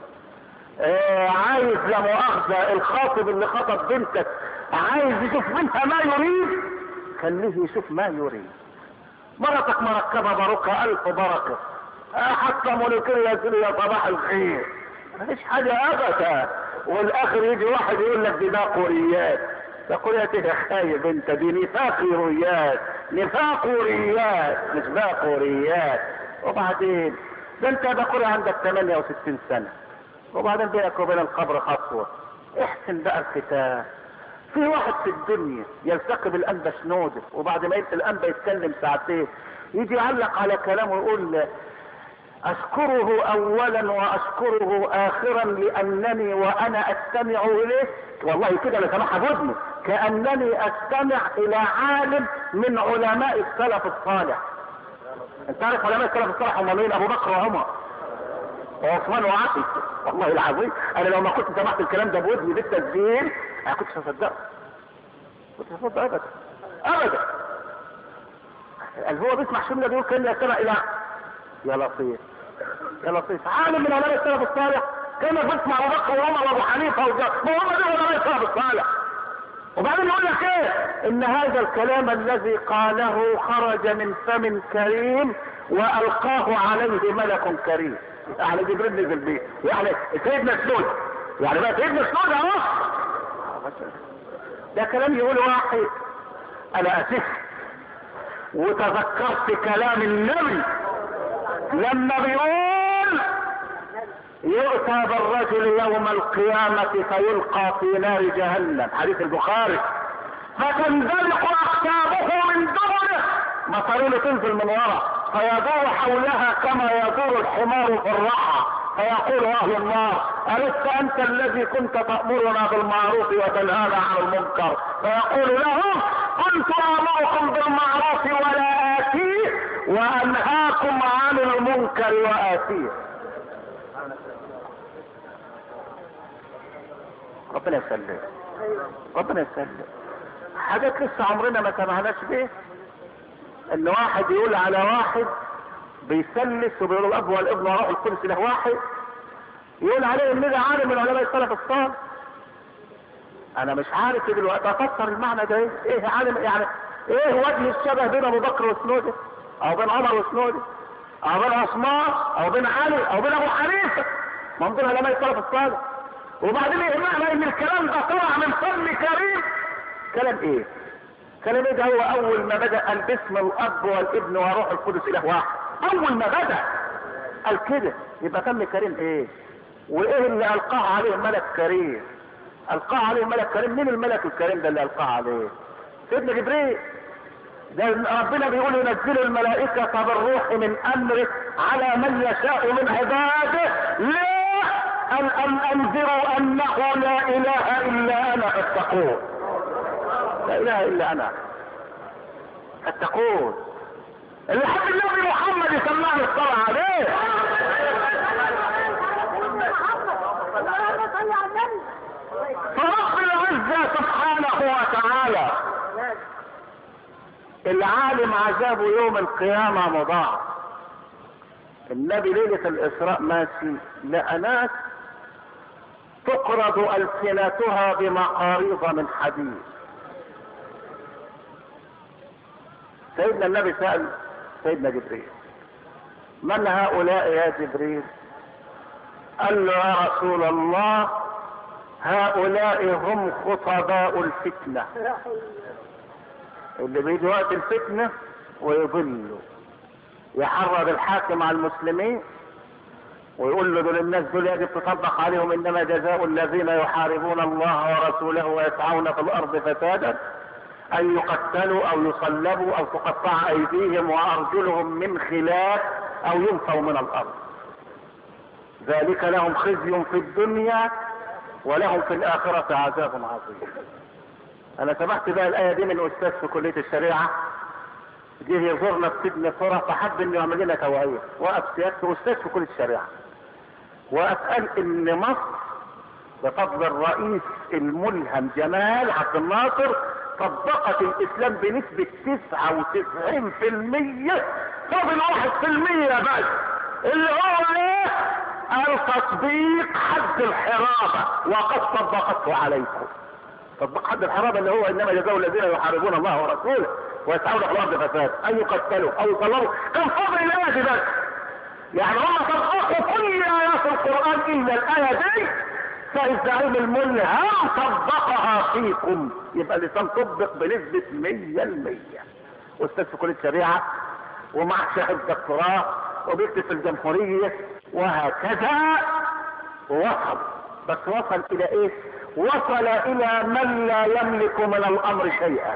عايز لا مؤاخذة الخاطب اللي خطب بنتك عايز يشوف منها ما يريد، خليه يشوف ما يريد. مرتك مركبة باروكة الف بركة، حتى مولكية يا صباح الخير، مفيش حاجة ابدا. والاخر يجي واحد يقول لك دي باقوريات. باقوريات ايه يا خايب انت؟ دي نفاقوريات، نفاقوريات مش باقوريات. وبعدين ده انت باقوري عندك 68 سنة، وبعدين بينك وبين القبر خطوة. احسن بقى الختام. في واحد في الدنيا يلتقي بالانبا شنودة، وبعد ما الانبا يتكلم ساعتين يجي يعلق على كلامه ويقول اشكره اولا واشكره اخرا لانني وانا استمع اليه، والله كده انا سامعها بودني، كانني استمع الى عالم من علماء السلف الصالح. انت عارف علماء السلف الصالح هم مين؟ ابو بكر وعمر وعثمان وعلي. والله العظيم انا لو ما كنت سمعت الكلام ده بودني بالتسجيل انا كنتش هصدقه، كنت هصدق ابدا ابدا. هو بيسمع شمله بيقول كان يستمع الى يا لطيف يا لطيف عالم من علماء السلف الصالح، كان بيسمع ابو بكر وعمر وابو حنيفه ما هم دول علماء السلف الصالح. وبعدين يقول لك ايه؟ ان هذا الكلام الذي قاله خرج من فم كريم والقاه عليه ملك كريم. يعني جبريل نزل بيه، يعني سيدنا سنود، يعني بقى سيدنا سنود اهو. ده كلام يقول واحد. انا اسف وتذكرت كلام النبي لما بيقول يؤتى بالرجل يوم القيامة فيلقى في نار جهنم، حديث البخاري، فتندلق اقطابه من دبره، مصارينه تنزل من وراء، فيدور حولها كما يدور الحمار في الرحى، فيقول اهل النار ألست انت الذي كنت تأمرنا بالمعروف وتنهانا عن المنكر؟ فيقول لهم كنت امركم بالمعروف ولا آتيه وانهاكم عن المنكر وآتيه. ربنا يسلم، ربنا يسلم. حاجات لسه عمرنا ما سمعناش بيه، ان واحد يقول على واحد بيسلس وبيقول الاب والابن وروح القدس له واحد، يقول عليه ان ده عالم من علماء السلف الصالح. انا مش عارف دلوقتي افسر المعنى ده ايه. ايه عالم يعني؟ ايه وجه الشبه بين ابو بكر وسنوده، او بين عمر وسنوده، او بين عثمان، او بين علي، او بين ابو حنيفه؟ ما هم دول علماء السلف الصالح. وبعدين ايه معنى ان الكلام ده طلع من فم كريم؟ كلام ايه؟ كلام ايه ده؟ هو اول ما بدأ قال باسم الاب والابن وروح القدس اله واحد، اول ما بدأ قال كده، يبقى فم كريم ايه؟ وايه اللي القاه عليه ملك كريم؟ القاه عليه ملك كريم. مين الملك الكريم ده اللي القاه عليه؟ سيدنا جبريل. ده ربنا بيقول ينزل الملائكة بالروح من امره على من يشاء من عباده، ليه؟ أن أنذروا أنه لا إله إلا أنا فاتقون. لا إله إلا أنا فاتقون. اللي حب النبي محمد يسمعه الصلاة عليه. فرب العزة سبحانه وتعالى العالم عذابه يوم القيامة مضاعف. النبي ليلة الإسراء ماشي لقى ناس تقرض ألسنتها بمقاريض من حديد. سيدنا النبي سأل سيدنا جبريل: من هؤلاء يا جبريل؟ قال له: يا رسول الله، هؤلاء هم خطباء الفتنة، اللي بيجي وقت الفتنة ويضلوا، يحرض الحاكم على المسلمين ويقول له: دول الناس دول يجب تطبق عليهم انما جزاء الذين يحاربون الله ورسوله ويسعون في الارض فسادا ان يقتلوا او يصلبوا او تقطع ايديهم وارجلهم من خلاف او ينفوا من الارض، ذلك لهم خزي في الدنيا ولهم في الاخرة عذاب عظيم. انا سمعت بقى الايه دي من استاذ في كلية الشريعة، جه يزورنا في سجن صورة فحب انه يعمل لنا توعية. وقف سيادته استاذ في كلية الشريعة وقال ان مصر بفضل الرئيس الملهم جمال عبد الناصر طبقت الاسلام بنسبة 99%، فاضل 1% بس اللي هو ايه؟ التطبيق حد الحرابة، وقد طبقته عليكم. تطبيق حد الحرابة اللي هو انما جزاء الذين يحاربون الله ورسوله ويسعون في الارض فساد ان يقتلوا او يصلبوا. كان فاضل الايه دي بس، يعني هم طبقوا كل ايات القران الا الايه دي، فالزعيم الملهم طبقها فيكم. يبقى اللسان طبق بنسبه 100%. استاذ في كليه الشريعه ومع شهاده دكتوراه وبيكتب في الجمهوريه وهكذا. وصل، بس وصل الى ايه؟ وصل الى من لا يملك من الامر شيئا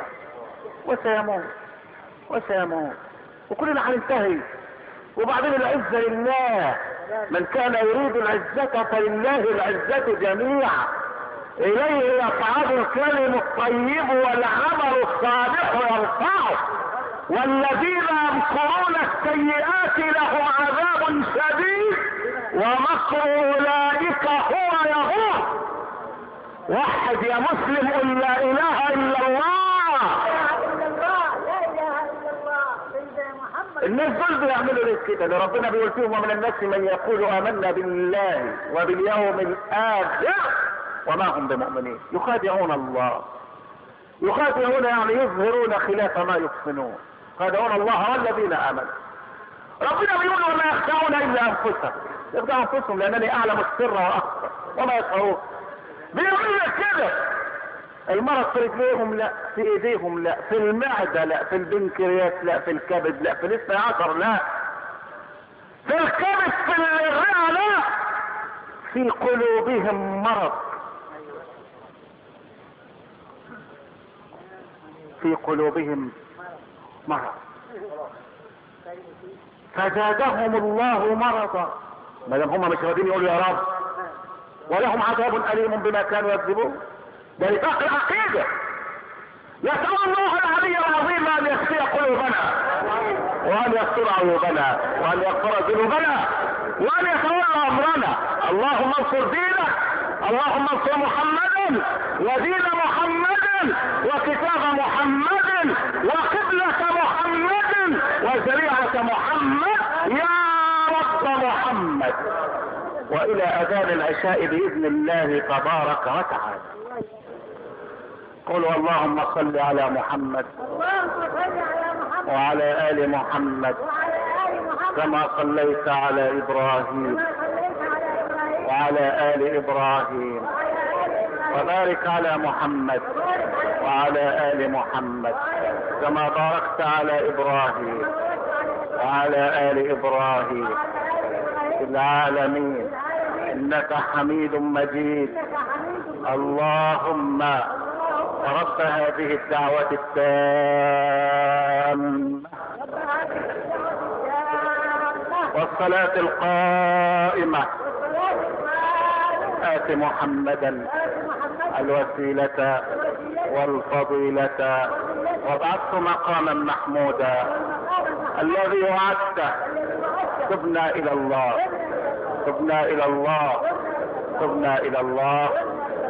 وسيموت وكلنا هننتهي. وبعدين العزة لله، من كان يريد العزة فلله العزة جميعا، اليه يصعد الكلم الطيب والعمل الصالح يرفعه، والذين يمكرون السيئات لهم عذاب شديد ومكر اولئك هو يغور. وحد يا مسلم قل لا اله الا الله. الناس دول بيعملوا ليه كده؟ اللي ربنا بيقول فيهم: ومن الناس من يقول امنا بالله وباليوم الاخر وما هم بمؤمنين يخادعون الله. يخادعون يعني يظهرون خلاف ما يحسنون. يخادعون الله والذين امنوا. ربنا بيقول: وما يخدعون الا انفسهم. يخدعون انفسهم لانني اعلم السر واخفى وما يشعرون. بيقول لك كده. المرض في رجليهم لا، في ايديهم لا، في المعدة لا، في البنكرياس لا، في الكبد لا، في الاثني عشر لا، في الكبد، في الرئة لا، في قلوبهم مرض. في قلوبهم مرض فزادهم الله مرضا. ما دام هم مش راضيين يقولوا يا رب، ولهم عذاب أليم بما كانوا يكذبون. ده نفاق العقيدة. نسأل الله العلي العظيم أن يشفي قلوبنا وأن يستر عيوبنا وأن يغفر ذنوبنا وأن يتولى أمرنا. اللهم انصر دينك، اللهم انصر محمدا ودين محمد وكتاب محمد وقبلة محمد وشريعة محمد يا رب محمد. وإلى أذان العشاء بإذن الله تبارك وتعالى. قولوا اللهم صل على محمد وعلى آل محمد كما صليت على إبراهيم وعلى آل إبراهيم، وبارك على محمد وعلى آل محمد كما باركت على إبراهيم وعلى آل إبراهيم في العالمين إنك حميد مجيد. اللهم رب هذه الدعوة التامة والصلاة القائمة آت محمدا الوسيلة والفضيلة وابعثه مقاما محمودا الذي وعدته. تبنا إلى الله، تبنا إلى الله، تبنا إلى الله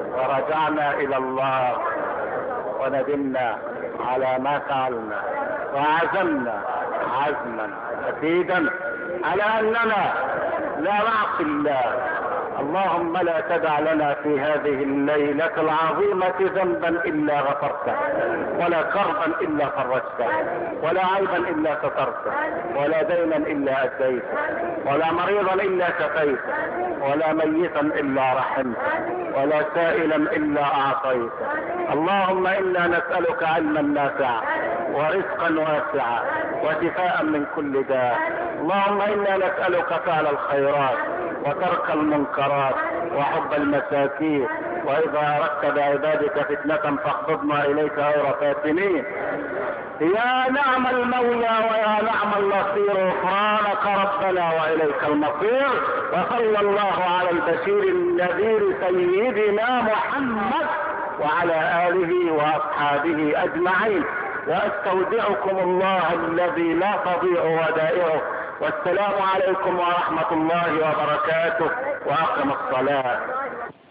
ورجعنا إلى الله وندمنا على ما فعلنا. وعزمنا عزما اكيدا على اننا لا نعصي الله. اللهم لا تدع لنا في هذه الليلة العظيمة ذنبا الا غفرته، ولا كربا الا فرجته، ولا عيبا الا سترته، ولا دينا الا اديته، ولا مريضا الا شفيته، ولا ميتا الا رحمته، ولا سائلا الا اعطيته. اللهم انا نسألك علما نافعا ورزقا واسعا وشفاء من كل داء. اللهم انا نسألك فعل الخيرات وترك المنكرات وحب المساكين، واذا اردت بعبادك فتنة فاقبضنا اليك غير فاتنين. يا نعم المولى ويا نعم النصير، غفرانك ربنا واليك المصير. وصلى الله على البشير النذير سيدنا محمد وعلى اله واصحابه اجمعين. واستودعكم الله الذي لا تضيع ودائعه. والسلام عليكم ورحمة الله وبركاته. واقم الصلاة.